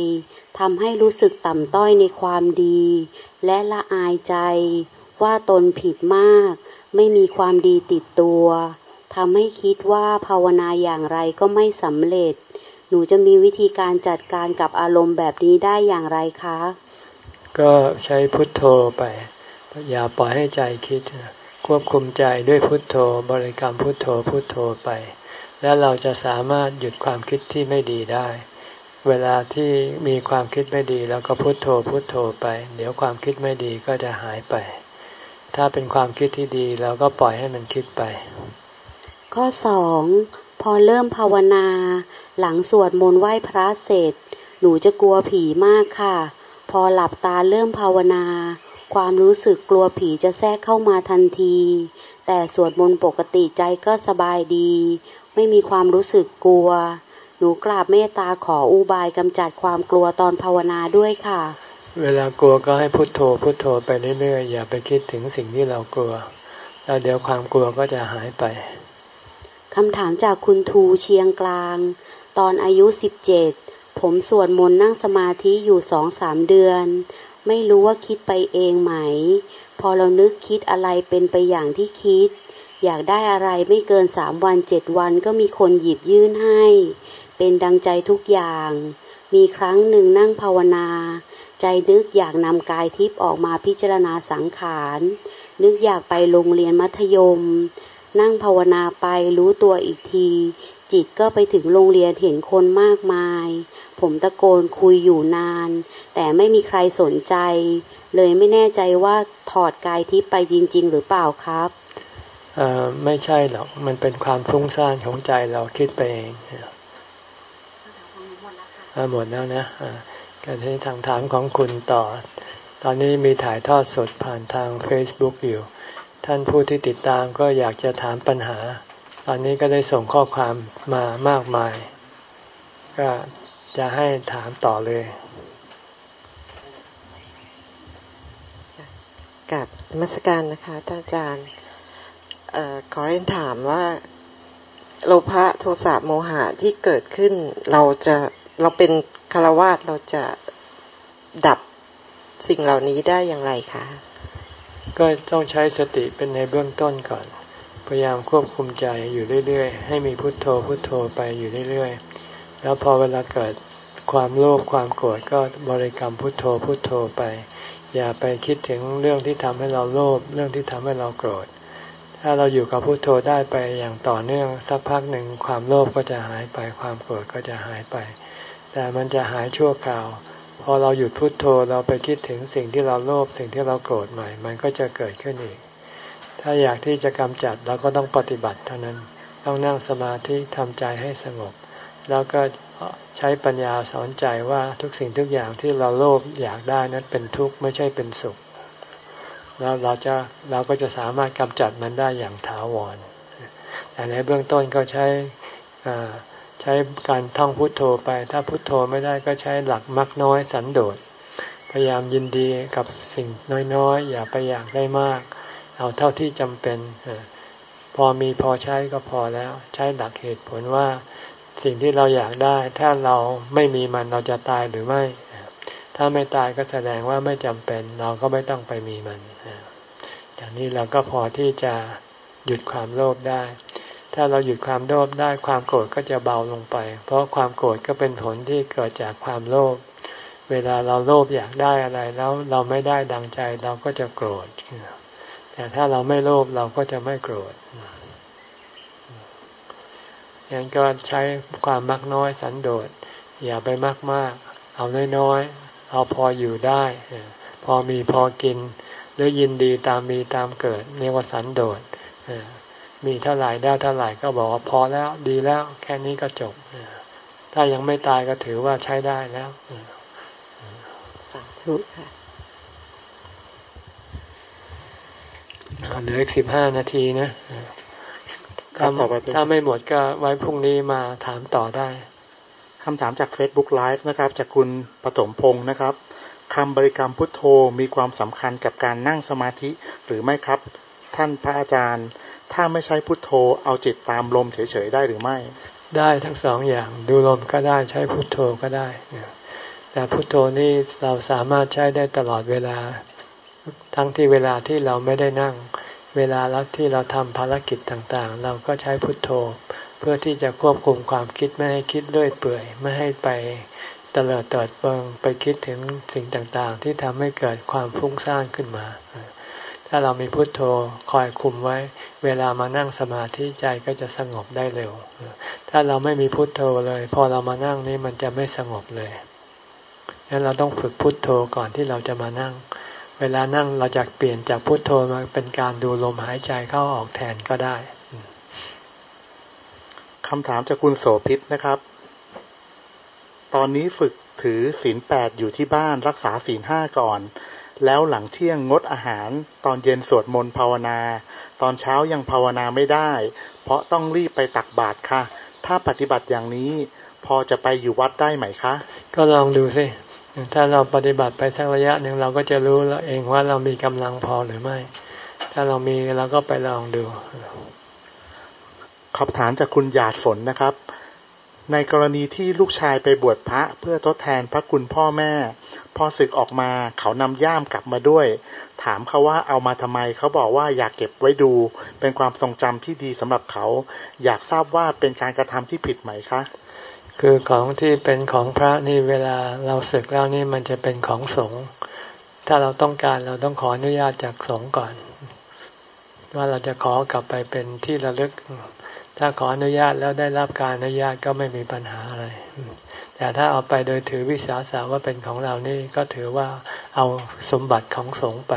ทำให้รู้สึกต่ำต้อยในความดีและละอายใจว่าตนผิดมากไม่มีความดีติดตัวทำให้คิดว่าภาวนาอย่างไรก็ไม่สำเร็จหนูจะมีวิธีการจัดการกับอารมณ์แบบนี้ได้อย่างไรคะก็ใช้พุทโธไปอย่าปล่อยให้ใจคิดควบคุมใจด้วยพุทโธบริกรรมพุทโธพุทโธไปแล้วเราจะสามารถหยุดความคิดที่ไม่ดีได้เวลาที่มีความคิดไม่ดีแล้วก็พุทโธพุทโธไปเดี๋ยวความคิดไม่ดีก็จะหายไปถ้าเป็นความคิดที่ดีเราก็ปล่อยให้มันคิดไปข้อสองพอเริ่มภาวนาหลังสวดมนต์ไหว้พระเสร็จหนูจะกลัวผีมากค่ะพอหลับตาเริ่มภาวนาความรู้สึกกลัวผีจะแทรกเข้ามาทันทีแต่สวดมนต์ปกติใจก็สบายดีไม่มีความรู้สึกกลัวหนูกราบเมตตาขออุบายกำจัดความกลัวตอนภาวนาด้วยค่ะเวลากลัวก็ให้พุทโธพุทโธไปเรื่อยๆอย่าไปคิดถึงสิ่งที่เรากลัวแล้วเดี๋ยวความกลัวก็จะหายไปคำถามจากคุณทูเชียงกลางตอนอายุสิบเจ็ดผมสวดมนต์นั่งสมาธิอยู่ สองถึงสาม เดือนไม่รู้ว่าคิดไปเองไหมพอเรานึกคิดอะไรเป็นไปอย่างที่คิดอยากได้อะไรไม่เกินสามวันเจ็ดวันก็มีคนหยิบยื่นให้เป็นดังใจทุกอย่างมีครั้งหนึ่งนั่งภาวนาใจนึกอยากนำกายทิพย์ออกมาพิจารณาสังขารนึกอยากไปโรงเรียนมัธยมนั่งภาวนาไปรู้ตัวอีกทีจิตก็ไปถึงโรงเรียนเห็นคนมากมายผมตะโกนคุยอยู่นานแต่ไม่มีใครสนใจเลยไม่แน่ใจว่าถอดกายทิพย์ไปจริงๆหรือเปล่าครับเอ่อไม่ใช่หรอกมันเป็นความฟุ้งซ่านของใจเราคิดไปเองหมดแล้วนะการที่ทางถามของคุณต่อตอนนี้มีถ่ายทอดสดผ่านทาง Facebook อยู่ท่านผู้ที่ติดตามก็อยากจะถามปัญหาตอนนี้ก็ได้ส่งข้อความมามากมายก็จะให้ถามต่อเลยกับนมัสการนะคะท่านอาจารย์เอ่อขอเรียนถามว่าโลภะโทสะโมหะที่เกิดขึ้นเราจะเราเป็นฆราวาสเราจะดับสิ่งเหล่านี้ได้อย่างไรคะก็ต้องใช้สติเป็นในเบื้องต้นก่อนพยายามควบคุมใจอยู่เรื่อยๆให้มีพุทโธพุทโธไปอยู่เรื่อยๆแล้วพอเวลาเกิดความโลภความโกรธก็บริกรรมพุทโธพุทโธไปอย่าไปคิดถึงเรื่องที่ทำให้เราโลภเรื่องที่ทำให้เราโกรธถ้าเราอยู่กับพุทโธได้ไปอย่างต่อเนื่องสักพักหนึ่งความโลภก็จะหายไปความโกรธก็จะหายไปแต่มันจะหายชั่วคราวพอเราหยุดพุทโธเราไปคิดถึงสิ่งที่เราโลภสิ่งที่เราโกรธใหม่มันก็จะเกิดขึ้นอีกถ้าอยากที่จะกำจัดเราก็ต้องปฏิบัติเท่านั้นต้องนั่งสมาธิทำใจให้สงบแล้วก็ใช้ปัญญาสอนใจว่าทุกสิ่งทุกอย่างที่เราโลภอยากได้นั้นเป็นทุกข์ไม่ใช่เป็นสุขแล้วเราจะเราก็จะสามารถกำจัดมันได้อย่างถาวรแต่ในเบื้องต้นก็ใช้ใช้การท่องพุทโธไปถ้าพุทโธไม่ได้ก็ใช้หลักมรรคน้อยสันโดษพยายามยินดีกับสิ่งน้อยๆอย่าไปอยากได้มากเอาเท่าที่จำเป็นพอมีพอใช้ก็พอแล้วใช้หลักเหตุผลว่าสิ่งที่เราอยากได้ถ้าเราไม่มีมันเราจะตายหรือไม่ถ้าไม่ตายก็แสดงว่าไม่จำเป็นเราก็ไม่ต้องไปมีมันอย่างนี้เราก็พอที่จะหยุดความโลภได้ถ้าเราหยุดความโลภได้ความโกรธก็จะเบาลงไปเพราะความโกรธก็เป็นผลที่เกิดจากความโลภเวลาเราโลภอยากได้อะไรแล้วเราไม่ได้ดังใจเราก็จะโกรธแต่ถ้าเราไม่โลภเราก็จะไม่โกรธงั้นก็ใช้ความมักน้อยสันโดษอย่าไปมากมากเอาน้อยๆเอาพออยู่ได้พอมีพอกินหรือยินดีตามมีตามเกิดเรียกว่าสันโดษมีเท่าไหร่ได้เท่าไหร่ก็บอกว่าพอแล้วดีแล้วแค่นี้ก็จบถ้ายังไม่ตายก็ถือว่าใช้ได้แล้วสาธุค่ะเหลืออีกสิบห้านาทีนะถ้าถ้าไม่หมดก็ไว้พรุ่งนี้มาถามต่อได้คำถามจาก Facebook Live นะครับจากคุณปฐมพงศ์นะครับคำบริกรรมพุทโธมีความสำคัญกับการนั่งสมาธิหรือไม่ครับท่านพระอาจารย์ถ้าไม่ใช้พุทโธเอาจิตตามลมเฉยๆได้หรือไม่ได้ทั้งสองอย่างดูลมก็ได้ใช้พุทโธก็ได้แต่พุทโธนี่เราสามารถใช้ได้ตลอดเวลาทั้งที่เวลาที่เราไม่ได้นั่งเวลาแล้วที่เราทำภารกิจต่างๆเราก็ใช้พุทโธเพื่อที่จะควบคุมความคิดไม่ให้คิดเลื่อยเปื่อยไม่ให้ไปเตลิดเติดเปิงไปคิดถึงสิ่งต่างๆที่ทำให้เกิดความฟุ้งซ่านขึ้นมาถ้าเรามีพุทโธคอยคุมไว้เวลามานั่งสมาธิใจก็จะสงบได้เร็วถ้าเราไม่มีพุทโธเลยพอเรามานั่งนี้มันจะไม่สงบเลยงั้นเราต้องฝึกพุทโธก่อนที่เราจะมานั่งเวลานั่งเราจะเปลี่ยนจากพุทโธมาเป็นการดูลมหายใจเข้าออกแทนก็ได้คำถามจากคุณโสภิตนะครับตอนนี้ฝึกถือศีลแปดอยู่ที่บ้านรักษาศีลห้าก่อนแล้วหลังเที่ยงงดอาหารตอนเย็นสวดมนต์ภาวนาตอนเช้ายังภาวนาไม่ได้เพราะต้องรีบไปตักบาตรค่ะถ้าปฏิบัติอย่างนี้พอจะไปอยู่วัดได้ไหมคะก็ลองดูสิถ้าเราปฏิบัติไปสักระยะหนึ่งเราก็จะรู้แล้วเองว่าเรามีกำลังพอหรือไม่ถ้าเรามีเราก็ไปลองดูคำถามจากคุณหยาดฝนนะครับในกรณีที่ลูกชายไปบวชพระเพื่อทดแทนพระคุณพ่อแม่พอศึกออกมาเขานำย่ามกลับมาด้วยถามเขาว่าเอามาทำไมเขาบอกว่าอยากเก็บไว้ดูเป็นความทรงจำที่ดีสำหรับเขาอยากทราบว่าเป็นการกระทำที่ผิดไหมคะคือของที่เป็นของพระนี่เวลาเราศึกแล้วนี่มันจะเป็นของสงฆ์ถ้าเราต้องการเราต้องขออนุญาตจากสงฆ์ก่อนว่าเราจะขอกลับไปเป็นที่ระลึกถ้าขออนุญาตแล้วได้รับการอนุญาตก็ไม่มีปัญหาอะไรแต่ถ้าเอาไปโดยถือวิสาสะว่าเป็นของเรานี่ก็ถือว่าเอาสมบัติของสงฆ์ไป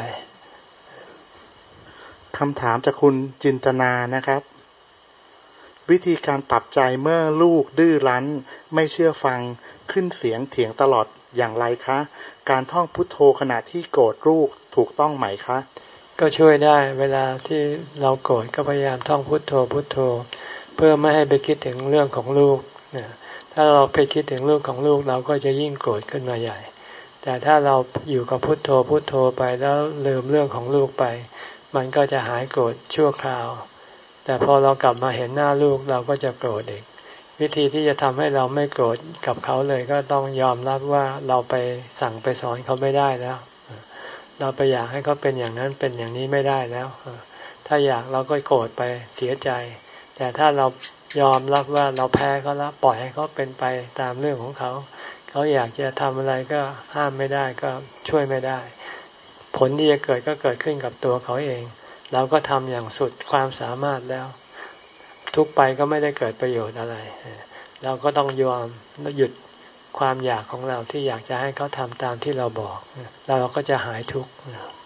คำถามจากคุณจินตนานะครับวิธีการปรับใจเมื่อลูกดื้อรั้นไม่เชื่อฟังขึ้นเสียงเถียงตลอดอย่างไรคะการท่องพุทโธขณะที่โกรธลูกถูกต้องไหมคะก็ช่วยได้เวลาที่เราโกรธก็พยายามท่องพุทโธพุทโธเพื่อไม่ให้ไปคิดถึงเรื่องของลูกเนี่ยถ้าเราไปคิดถึงลูกของลูกเราก็จะยิ่งโกรธขึ้นมาใหญ่แต่ถ้าเราอยู่กับพุทโธพุทโธไปแล้วลืมเรื่องของลูกไปมันก็จะหายโกรธชั่วคราวแต่พอเรากลับมาเห็นหน้าลูกเราก็จะโกรธอีกวิธีที่จะทำให้เราไม่โกรธกับเขาเลยก็ต้องยอมรับว่าเราไปสั่งไปสอนเขาไม่ได้แล้วเราไปอยากให้เขาเป็นอย่างนั้นเป็นอย่างนี้ไม่ได้แล้วถ้าอยากเราก็โกรธไปเสียใจแต่ถ้าเรายอมรับว่าเราแพ้เขาแล้วปล่อยให้เขาเป็นไปตามเรื่องของเขาเขาอยากจะทำอะไรก็ห้ามไม่ได้ก็ช่วยไม่ได้ผลที่จะเกิดก็เกิดขึ้นกับตัวเขาเองเราก็ทำอย่างสุดความสามารถแล้วทุกไปก็ไม่ได้เกิดประโยชน์อะไรเราก็ต้องยอมหยุดความอยากของเราที่อยากจะให้เขาทำตามที่เราบอกแล้วเราก็จะหายทุกข์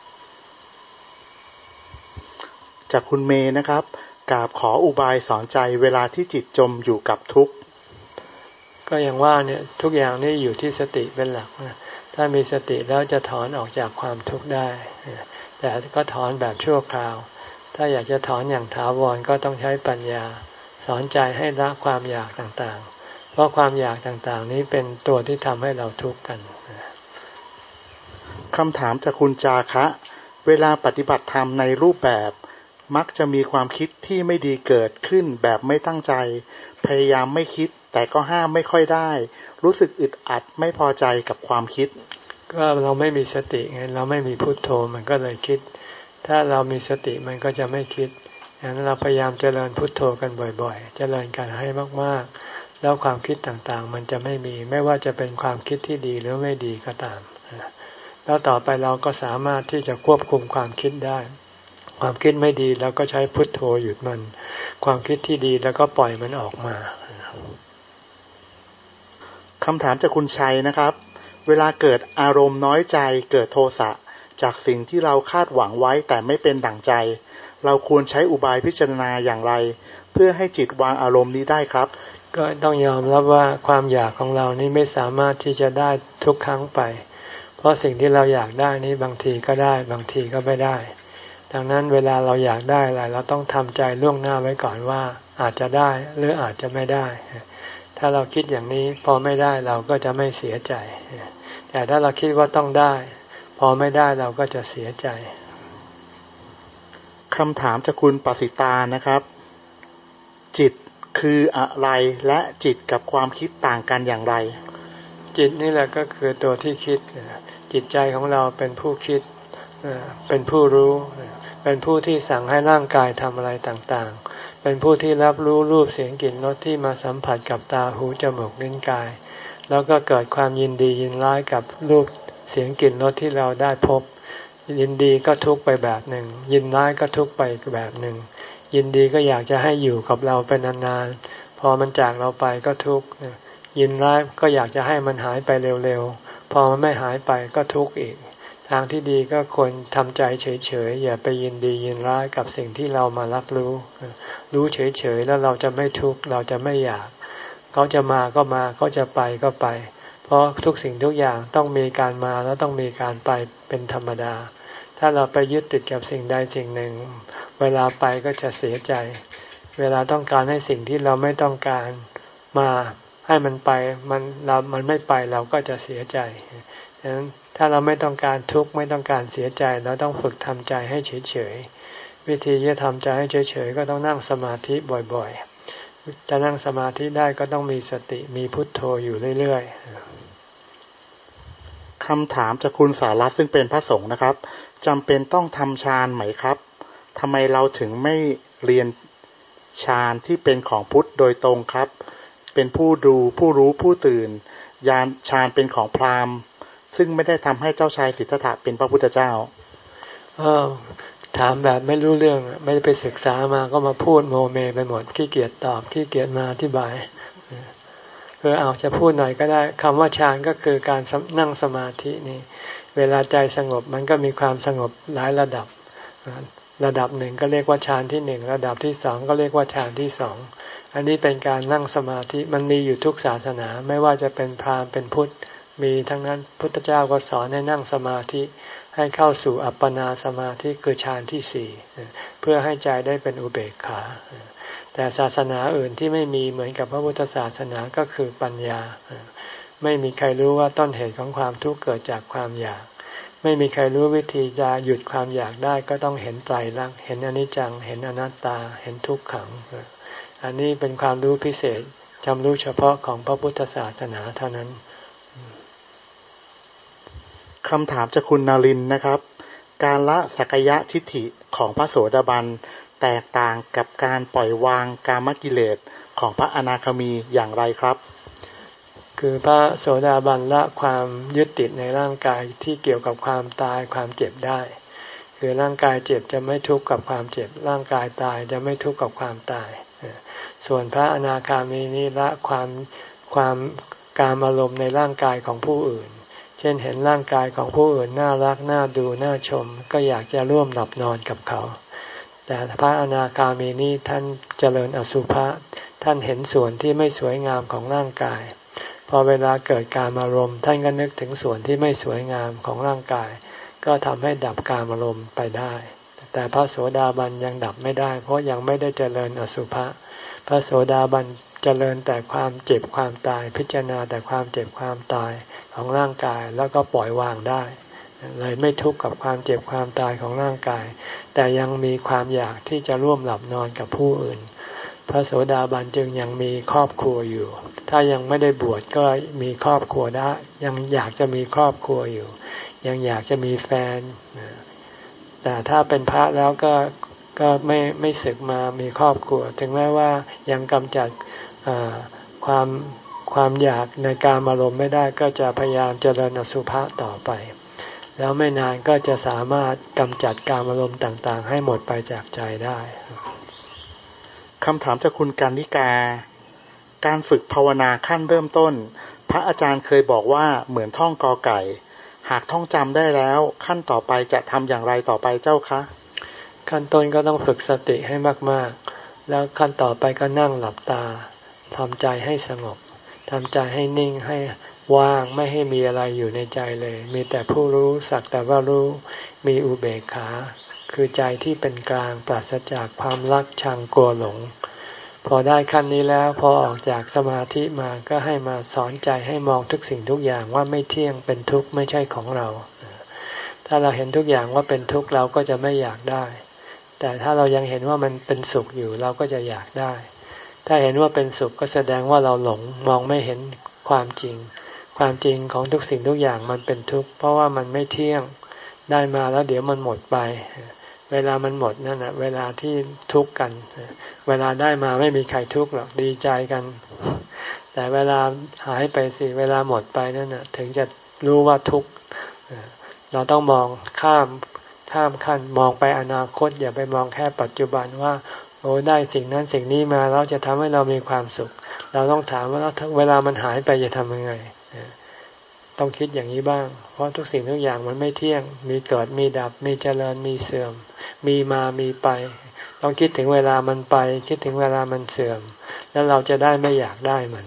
จากคุณเมย์นะครับกราบขออุบายสอนใจเวลาที่จิตจมอยู่กับทุกข์ก็อย่างว่าเนี่ยทุกอย่างนี่อยู่ที่สติเป็นหลักถ้ามีสติแล้วจะถอนออกจากความทุกข์ได้แต่ก็ถอนแบบชั่วคราวถ้าอยากจะถอนอย่างถาวรก็ต้องใช้ปัญญาสอนใจให้ละความอยากต่างๆเพราะความอยากต่างๆนี้เป็นตัวที่ทำให้เราทุกข์กันคำถามจากคุณจาคะเวลาปฏิบัติธรรมในรูปแบบมักจะมีความคิดที่ไม่ดีเกิดขึ้นแบบไม่ตั้งใจพยายามไม่คิดแต่ก็ห้ามไม่ค่อยได้รู้สึกอึดอัดไม่พอใจกับความคิดก็เราไม่มีสติไงเราไม่มีพุทโธมันก็เลยคิดถ้าเรามีสติมันก็จะไม่คิดอย่างนั้นเราพยายามเจริญพุทโธกันบ่อยๆเจริญกันให้มากๆแล้วความคิดต่างๆมันจะไม่มีไม่ว่าจะเป็นความคิดที่ดีหรือไม่ดีก็ตามแล้วต่อไปเราก็สามารถที่จะควบคุมความคิดได้ความคิดไม่ดีเราก็ใช้พุทโธหยุดมันความคิดที่ดีแล้วก็ปล่อยมันออกมาคำถามจากคุณชัยนะครับเวลาเกิดอารมณ์น้อยใจเกิดโทสะจากสิ่งที่เราคาดหวังไว้แต่ไม่เป็นดั่งใจเราควรใช้อุบายพิจารณาอย่างไรเพื่อให้จิตวางอารมณ์นี้ได้ครับก็ต้องยอมรับว่าความอยากของเรานี่ไม่สามารถที่จะได้ทุกครั้งไปเพราะสิ่งที่เราอยากได้นี้บางทีก็ได้บางทีก็ไม่ได้ดังนั้นเวลาเราอยากได้อะไรเราต้องทำใจล่วงหน้าไว้ก่อนว่าอาจจะได้หรืออาจจะไม่ได้ถ้าเราคิดอย่างนี้พอไม่ได้เราก็จะไม่เสียใจแต่ถ้าเราคิดว่าต้องได้พอไม่ได้เราก็จะเสียใจคำถามจากคุณปสิตานะครับจิตคืออะไรและจิตกับความคิดต่างกันอย่างไรจิตนี่แหละก็คือตัวที่คิดจิตใจของเราเป็นผู้คิดเป็นผู้รู้เป็นผู้ที่สั่งให้ร่างกายทำอะไรต่างๆเป็นผู้ที่รับรู้รูปเสียงกลิ่นรสที่มาสัมผัสกับตาหูจมูกลิ้นกายแล้วก็เกิดความยินดียินร้ายกับรูปเสียงกลิ่นรสที่เราได้พบยินดีก็ทุกข์ไปแบบหนึ่งยินร้ายก็ทุกข์ไปแบบหนึ่งยินดีก็อยากจะให้อยู่กับเราเป็นนานๆพอมันจากเราไปก็ทุกข์ยินร้ายก็อยากจะให้มันหายไปเร็วๆพอมันไม่หายไปก็ทุกข์อีกทางที่ดีก็ควรทำใจเฉยๆอย่าไปยินดียินร้ายกับสิ่งที่เรามารับรู้รู้เฉยๆแล้วเราจะไม่ทุกข์เราจะไม่อยากเขาจะมาก็มาเขาจะไปก็ไปเพราะทุกสิ่งทุกอย่างต้องมีการมาแล้วต้องมีการไปเป็นธรรมดาถ้าเราไปยึดติดกับสิ่งใดสิ่งหนึ่งเวลาไปก็จะเสียใจเวลาต้องการให้สิ่งที่เราไม่ต้องการมาให้มันไปมันเรามันไม่ไปเราก็จะเสียใจดังนั้นถ้าเราไม่ต้องการทุกข์ไม่ต้องการเสียใจเราต้องฝึกทำใจให้เฉยๆวิธีที่จะทำใจให้เฉยๆก็ต้องนั่งสมาธิบ่อยๆจะนั่งสมาธิได้ก็ต้องมีสติมีพุทโธอยู่เรื่อยๆคำถามจากคุณสารัตน์ซึ่งเป็นพระสงฆ์นะครับจำเป็นต้องทำฌานไหมครับทำไมเราถึงไม่เรียนฌานที่เป็นของพุทธโดยตรงครับเป็นผู้ดูผู้รู้ผู้ตื่นญาณฌานเป็นของพราหมณ์ซึ่งไม่ได้ทำให้เจ้าชายสิทธัตถะเป็นพระพุทธเจ้าอ้าวถามแบบไม่รู้เรื่องไม่ได้ไปศึกษามาก็มาพูดโมเมไปหมดขี้เกียจตอบขี้เกียจมาอธิบายเออเอาจะพูดหน่อยก็ได้คำว่าฌานก็คือการนั่งสมาธินี่เวลาใจสงบมันก็มีความสงบหลายระดับระดับหนึ่งก็เรียกว่าฌานที่หนึ่งระดับที่สองก็เรียกว่าฌานที่สองอันนี้เป็นการนั่งสมาธิมันมีอยู่ทุกศาสนาไม่ว่าจะเป็นพราหมณ์เป็นพุทธมีทั้งนั้นพุทธเจ้าก็สอนให้นั่งสมาธิให้เข้าสู่อัปปนาสมาธิคือฌานที่สี่เพื่อให้ใจได้เป็นอุเบกขาแต่ศาสนาอื่นที่ไม่มีเหมือนกับพระพุทธศาสนาก็คือปัญญาไม่มีใครรู้ว่าต้นเหตุของความทุกข์เกิดจากความอยากไม่มีใครรู้วิธีจะหยุดความอยากได้ก็ต้องเห็นไตรลักษณ์เห็นอนิจจังเห็นอนัตตาเห็นทุกขังอันนี้เป็นความรู้พิเศษจำรู้เฉพาะของพระพุทธศาสนาเท่านั้นคำถามจากคุณนรินทร์นะครับการละสักยะทิฏฐิของพระโสดาบันแตกต่างกับการปล่อยวางกามกิเลสของพระอนาคามีอย่างไรครับคือพระโสดาบันละความยึดติดในร่างกายที่เกี่ยวกับความตายความเจ็บได้คือร่างกายเจ็บจะไม่ทุกข์กับความเจ็บร่างกายตายจะไม่ทุกข์กับความตายส่วนพระอนาคามีนี้ละความความกามอารมณ์ในร่างกายของผู้อื่นเช่นเห็นร่างกายของผู้อื่นน่ารักน่าดูน่าชมก็อยากจะร่วมหลับนอนกับเขาแต่พระอนาคามีนี้ท่านเจริญอสุภะท่านเห็นส่วนที่ไม่สวยงามของร่างกายพอเวลาเกิดกามอารมณ์ท่านก็นึกถึงส่วนที่ไม่สวยงามของร่างกายก็ทำให้ดับกามอารมณ์ไปได้แต่พระโสดาบันยังดับไม่ได้เพราะยังไม่ได้เจริญอสุภะพระโสดาบันเจริญแต่ความเจ็บความตายพิจารณาแต่ความเจ็บความตายของร่างกายแล้วก็ปล่อยวางได้เลยไม่ทุกข์กับความเจ็บความตายของร่างกายแต่ยังมีความอยากที่จะร่วมหลับนอนกับผู้อื่นพระโสดาบันจึงยังมีครอบครัวอยู่ถ้ายังไม่ได้บวชก็มีครอบครัวได้ยังอยากจะมีครอบครัวอยู่ยังอยากจะมีแฟนแต่ถ้าเป็นพระแล้วก็ก็ไม่ไม่สึกมามีครอบครัวถึงแม้ว่ายังกำจัดความความอยากในการอารมณ์ไม่ได้ก็จะพยายามเจริญอสุภะต่อไปแล้วไม่นานก็จะสามารถกำจัดการอารมณ์ต่างๆให้หมดไปจากใจได้คำถามจากคุณการนิกาการฝึกภาวนาขั้นเริ่มต้นพระอาจารย์เคยบอกว่าเหมือนท่องกอไก่หากท่องจำได้แล้วขั้นต่อไปจะทำอย่างไรต่อไปเจ้าคะขั้นต้นก็ต้องฝึกสติให้มากๆแล้วขั้นต่อไปก็นั่งหลับตาทำใจให้สงบทำใจให้นิ่งให้ว่างไม่ให้มีอะไรอยู่ในใจเลยมีแต่ผู้รู้สักแต่ว่ารู้มีอุเบกขาคือใจที่เป็นกลางปราศจากความรักชังกลัวหลงพอได้ขั้นนี้แล้วพอออกจากสมาธิมาก็ให้มาสอนใจให้มองทุกสิ่งทุกอย่างว่าไม่เที่ยงเป็นทุกข์ไม่ใช่ของเราถ้าเราเห็นทุกอย่างว่าเป็นทุกข์เราก็จะไม่อยากได้แต่ถ้าเรายังเห็นว่ามันเป็นสุขอยู่เราก็จะอยากได้ถ้าเห็นว่าเป็นสุขก็แสดงว่าเราหลงมองไม่เห็นความจริงความจริงของทุกสิ่งทุกอย่างมันเป็นทุกข์เพราะว่ามันไม่เที่ยงได้มาแล้วเดี๋ยวมันหมดไปเวลามันหมดนั่นแหะเวลาที่ทุกข์กันเวลาได้มาไม่มีใครทุกข์หรอกดีใจกันแต่เวลาหายไปสิเวลาหมดไปนั่นน่ะถึงจะรู้ว่าทุกข์เราต้องมองข้ามข้ามขั้นมองไปอนาคตอย่าไปมองแค่ปัจจุบันว่าโอ้ได้สิ่งนั้นสิ่งนี้มาแล้วจะทำให้เรามีความสุขเราต้องถามว่าแล้วเวลามันหายไปจะทำยังไงต้องคิดอย่างนี้บ้างเพราะทุกสิ่งทุกอย่างมันไม่เที่ยงมีเกิดมีดับมีเจริญมีเสื่อมมีมามีไปต้องคิดถึงเวลามันไปคิดถึงเวลามันเสื่อมแล้วเราจะได้ไม่อยากได้มัน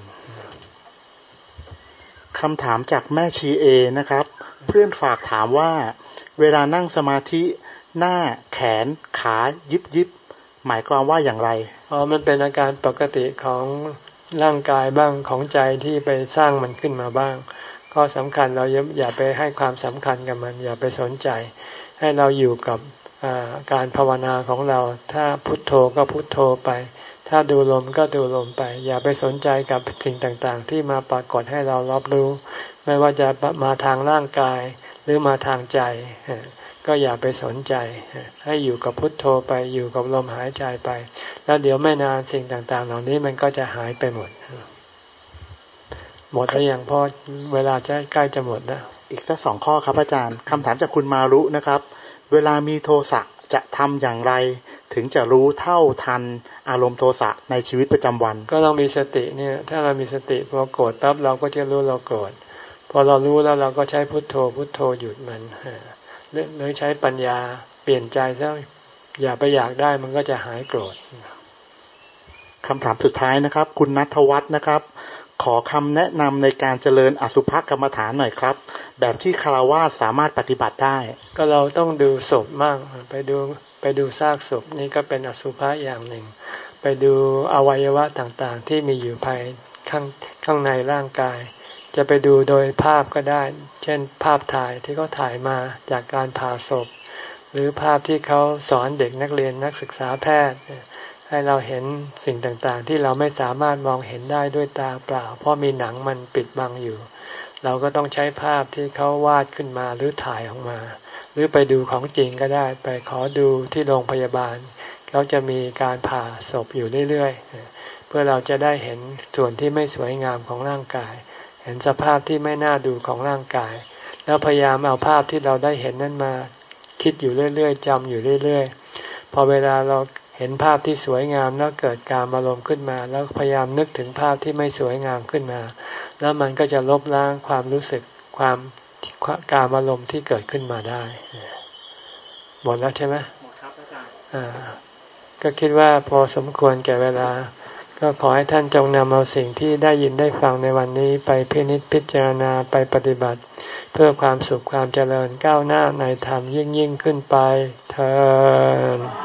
คำถามจากแม่ชีเอนะครับเพื่อนฝากถามว่าเวลานั่งสมาธิหน้าแขนขายิบยิบหมายความว่าอย่างไรอ๋อมันเป็นอาการปกติของร่างกายบ้างของใจที่ไปสร้างมันขึ้นมาบ้างก็สำคัญเราอย่าไปให้ความสำคัญกับมันอย่าไปสนใจให้เราอยู่กับการภาวนาของเราถ้าพุทโธก็พุทโธไปถ้าดูลมก็ดูลมไปอย่าไปสนใจกับสิ่งต่างๆที่มาปรากฏให้เรารับรู้ไม่ว่าจะมาทางร่างกายหรือมาทางใจก็อย่าไปสนใจให้อยู่กับพุทโธไปอยู่กับลมหายใจไปแล้วเดี๋ยวไม่นานสิ่งต่างๆเหล่านี้มันก็จะหายไปหมดหมดแล้วยังพอเวลาจะใกล้จะหมดนะอีกสักสองข้อครับอาจารย์คำถามจากคุณมารุนะครับเวลามีโทสะจะทำอย่างไรถึงจะรู้เท่าทันอารมณ์โทสะในชีวิตประจำวันก็ต้องมีสติเนี่ยถ้าเรามีสติพอโกรธปั๊บเราก็จะรู้เราโกรธพอเรารู้แล้วเราก็ใช้พุทโธพุทโธหยุดมันหรือใช้ปัญญาเปลี่ยนใจซะอย่าไปอยากได้มันก็จะหายโกรธคำถามสุดท้ายนะครับคุณณัฐวัฒน์นะครับขอคำแนะนำในการเจริญอสุภกรรมฐานหน่อยครับแบบที่ฆราวาสสามารถปฏิบัติได้ก็เราต้องดูศพมากไปดูไปดูซากศพนี่ก็เป็นอสุภะอย่างหนึ่งไปดูอวัยวะต่างๆที่มีอยู่ภายข้างข้างในร่างกายจะไปดูโดยภาพก็ได้เช่นภาพถ่ายที่เขาถ่ายมาจากการผ่าศพหรือภาพที่เขาสอนเด็กนักเรียนนักศึกษาแพทย์ให้เราเห็นสิ่งต่างๆที่เราไม่สามารถมองเห็นได้ด้วยตาเปล่าเพราะมีหนังมันปิดบังอยู่เราก็ต้องใช้ภาพที่เขาวาดขึ้นมาหรือถ่ายออกมาหรือไปดูของจริงก็ได้ไปขอดูที่โรงพยาบาลเขาจะมีการผ่าศพอยู่เรื่อยๆเพื่อเราจะได้เห็นส่วนที่ไม่สวยงามของร่างกายเห็นสภาพที่ไม่น่าดูของร่างกายแล้วพยายามเอาภาพที่เราได้เห็นนั้นมาคิดอยู่เรื่อยๆจำอยู่เรื่อยๆพอเวลาเราเห็นภาพที่สวยงามแล้วเกิดการอารมณ์ขึ้นมาแล้วพยายามนึกถึงภาพที่ไม่สวยงามขึ้นมาแล้วมันก็จะลบล้างความรู้สึกความการอารมณ์ที่เกิดขึ้นมาได้หมดแล้วใช่ไหมหมดครับอาจารย์อ่าก็คิดว่าพอสมควรแก่เวลาก็ขอให้ท่านจงนำเอาสิ่งที่ได้ยินได้ฟังในวันนี้ไปพินิจพิจารณาไปปฏิบัติเพื่อความสุขความเจริญก้าวหน้าในธรรมยิ่งยิ่งขึ้นไปเทอญ